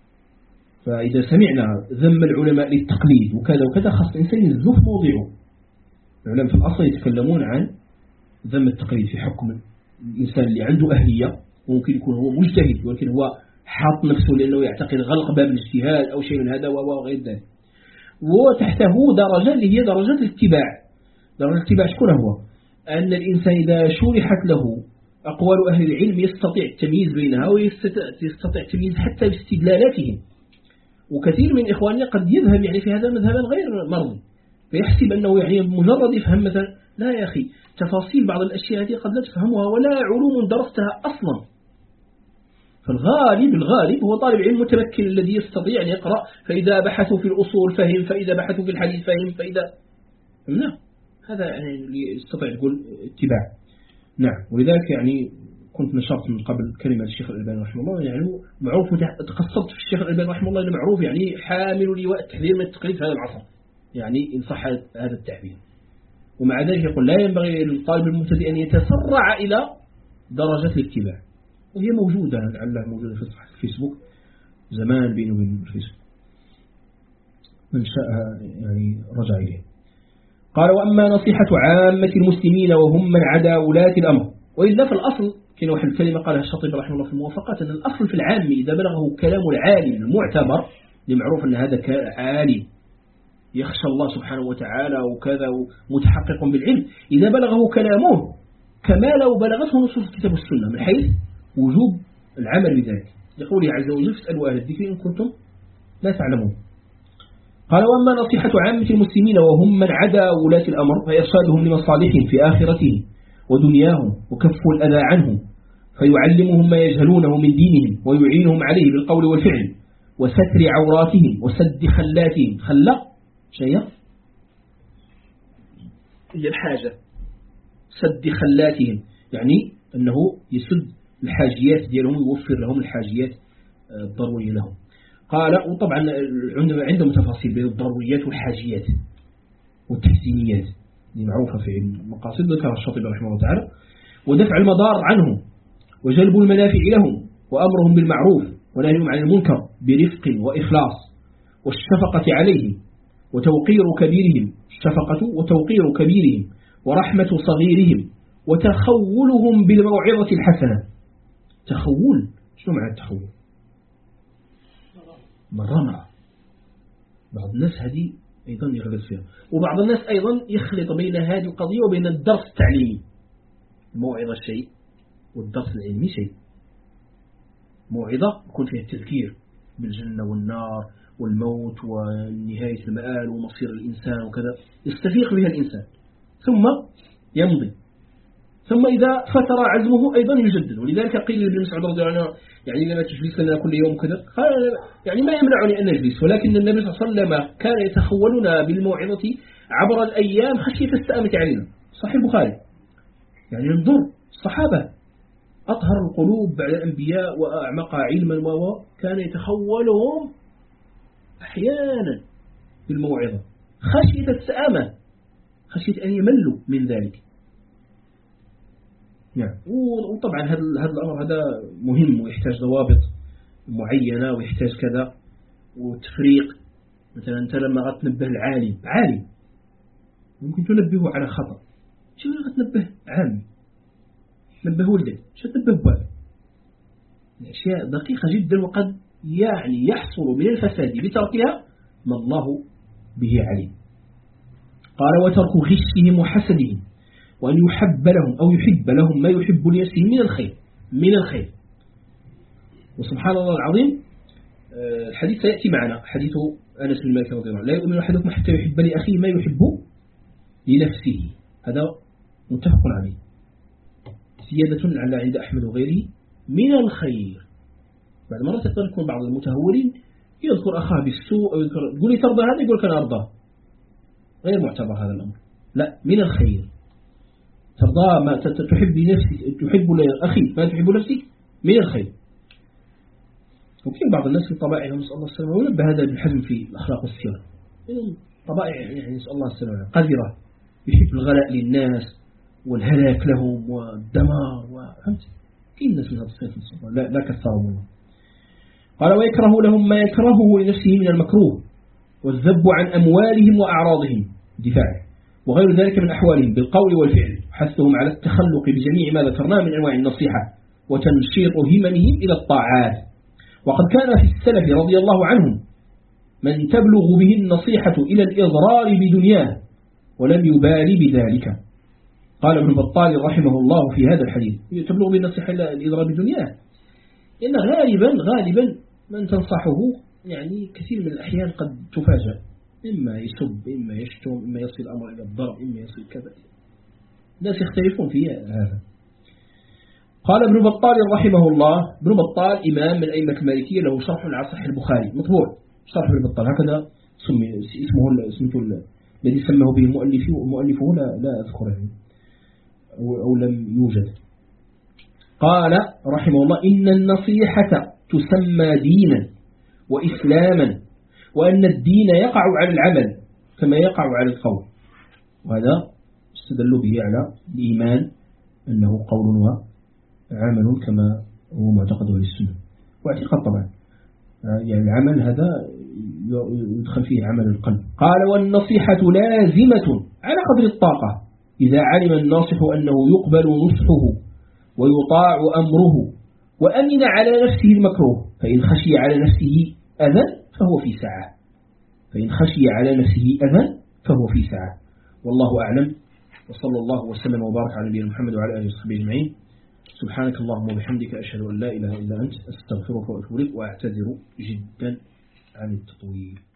فإذا سمعنا ذم العلماء للتقليد وكذا وكذا، خاص الإنسان ينزف موضعه. العلماء في الأصل يتكلمون عن ذم التقليد في حكم الإنسان اللي عنده أهلية، وممكن يكون هو مجتهد ولكن هو حاط نفسه لأنه يعتقد غلق باب الاجتهاد أو شيء من هذا وغير ذلك، وتحته درجة اللي هي درجة الاتباع. درجة الاتباع شكون هو؟ أن الإنسان إذا شرحت له أقوال أهل العلم يستطيع التمييز بينها، ويستطيع التمييز حتى باستدلالاتهم. وكثير من إخواننا قد يذهب يعني في هذا مذهبا غير مرضي، فيحسب أنه يعني مجرد يفهم مثلا، لا يا أخي تفاصيل بعض الأشياء هذه قد لا تفهمها ولا علوم درستها أصلا. فالغالب الغالب هو طالب علم متمكن الذي يستطيع أن يقرأ، فإذا بحثوا في الأصول فهم، فإذا بحثوا في الحديث فهم، فإذا نعم هذا يعني يستطيع تقول اتباع. نعم ولذلك يعني كنت نشرت من قبل كلمة الشيخ الألباني رحمه الله، يعني معروف تقصدت في الشيخ الألباني رحمه الله اللي معروف يعني حامل لواء التحذير من التقليد في هذا العصر، يعني إن صح هذا التعبير. ومع ذلك يقول لا ينبغي للطالب المبتدئ أن يتسرع إلى درجة الاتباع، وهي موجودة لعلها موجودة في صفحة الفيسبوك زمان بينه وبين الفيسبوك، من شاء يعني رجع إليه. قال وأما نصيحة عامة المسلمين وهم من عدا ولاة الأمر، وإلا في الأصل كان واحد الكلمة قالها الشاطبي رحمه الله في الموافقات، أن الأصل في العام إذا بلغه كلام العالم المعتبر، لمعروف أن هذا عالم يخشى الله سبحانه وتعالى وكذا ومتحقق بالعلم، إذا بلغه كلامه كما لو بلغته نصوص الكتاب والسنة من حيث وجوب العمل بذلك، يقول عز وجل فاسألوا أهل الذكر إن كنتم لا تعلمون. قال وأما نصيحة عامة المسلمين وهم من عدا ولاة الأمر فإرشادهم لمصالحهم في آخرتهم ودنياهم وكف الأذى عنهم، فيعلمهم ما يجهلونه من دينهم ويعينهم عليه بالقول والفعل وستر عوراتهم وسد خلاتهم. خلا شيء هي الحاجة، سد خلاتهم يعني أنه يسد الحاجيات ديالهم، يوفر لهم الحاجيات الضرورية لهم. قال وطبعا عندهم تفاصيل بين الضروريات والحاجيات والتحسينيات دي معروفة في المقاصد، ذكر الشاطبي رحمه الله تعالى. ودفع المضار عنهم وجلب المنافع لهم وأمرهم بالمعروف ونهيهم عن المنكر برفق وإخلاص، والشفقة عليهم وتوقير كبيرهم، الشفقة وتوقير كبيرهم ورحمة صغيرهم وتخولهم بالموعظة الحسنة. تخول شنو معنى التخول؟ مرة مرة. بعض الناس هذه أيضا يغلط فيها، وبعض الناس أيضا يخلط بين هذه القضية وبين الدرس التعليمي. الموعظة شيء والدرس العلمي شيء. موعظة يكون فيها التذكير بالجنة والنار والموت ونهاية المآل ومصير الإنسان وكذا، يستفيق بها الإنسان ثم يمضي، ثم إذا فتر عزمه أيضا يجدد. ولذلك قيل لابن مسعود رضي الله عنه يعني لما تجلس لنا كل يوم كذا، قال يعني ما يمنعني أن نجلس، ولكن النبي صلى الله عليه وسلم كان يتخولنا بالموعظة عبر الأيام خشية السآمة علينا. صحيح البخاري. يعني انظر الصحابة أطهر القلوب بعد الأنبياء وأعمق علما، وكان يتخولهم أحيانا بالموعظة خشية السآمة، خشية أن يملوا من ذلك. نعم. وطبعا هذا هذا الأمر هذا مهم ويحتاج ضوابط معينة ويحتاج كذا وتفريق. مثلا أنت لما غتنبه العالم عالم ممكن تنبهه على خطأ، شو غتنبه عام نبه ولدك شو تنبه باب، الأشياء دقيقة جدا وقد يعني يحصل من الفساد بتركها ما الله به عليم. قال وترك غشهم وحسدهم، وأن يحب لهم أو يحب لهم ما يحب لنفسه من الخير من الخير. وسبحان الله العظيم الحديث سيأتي معنا، حديث أنس بن مالك رضي الله عنه: لا يؤمن أحدكم حتى يحب لأخيه ما يحب لنفسه. هذا متفق عليه. زيادة على عند أحمد وغيره من الخير. بعد مرة يكون بعض المتهورين يذكر أخاه بالسوء أو يذكر، تقول لي ترضى هذا، يقول كان أرضاه. غير معتبر هذا الأمر. لا، من الخير. ترضى ما تحب لنفسك، تحب لأخيك ما تحب لنفسك من الخير. وكين بعض الناس في طبائعهم نسأل الله السلامة، ونبه هذا بالحزم في الأخلاق والسيرة. طبائع يعني نسأل الله السلامة قذرة، يحب الغلاء للناس والهلاك لهم والدمار، وفهمت كين الناس من هذا الصيف نسأل الله لا, لا كثرهم الله. قال ويكره لهم ما يكرهه لنفسه من المكروه والذب عن أموالهم وأعراضهم دفاعه وغير ذلك من أحوالهم بالقول والفعل، حثهم على التخلق بجميع ما ذكرناه من أنواع النصيحة وتنشيط هممهم إلى الطاعات. وقد كان في السلف رضي الله عنهم من تبلغ به النصيحة إلى الإضرار بدنياه ولم يبالي بذلك. قال ابن بطال رحمه الله في هذا الحديث: تبلغ به النصيحة إلى الإضرار بدنياه، لأن غالبا غالبا من تنصحه يعني كثير من الأحيان قد تفاجأ، إما يسب إما يشتم إما يصل الأمر إلى الضرب إما يصل كذا. الناس يختلفون في هذا. قال ابن بطال رحمه الله، ابن بطال إمام من أئمة المالكية، له شرح على صحيح البخاري مطبوع، شرح ابن بطال هكذا سمي اسمه اسمه الذي سماه به المؤلف مؤلفه لا لا أذكره أو, أو لم يوجد. قال رحمه الله: إن النصيحة تسمى دينا وإسلاما، وأن الدين يقع على العمل كما يقع على القول. وهذا استدلوا به على الإيمان أنه قول وعمل كما هو معتقده للسنة، واعتقاد طبعا يعني العمل هذا يدخل فيه عمل القلب. قال: والنصيحة لازمة على قدر الطاقة إذا علم الناصح أنه يقبل نصحه ويطاع أمره وأمن على نفسه المكروه، فإن خشي على نفسه أذى فهو في سعة فإن خشي على نفسه أذى فهو في سعة. والله أعلم، وصلى الله وسلم وبارك على نبينا محمد وعلى آله وصحبه أجمعين. سبحانك اللهم وبحمدك، أشهد أن لا إله إلا أنت، أستغفرك وأتوب إليك، وأعتذر جدا عن التطويل.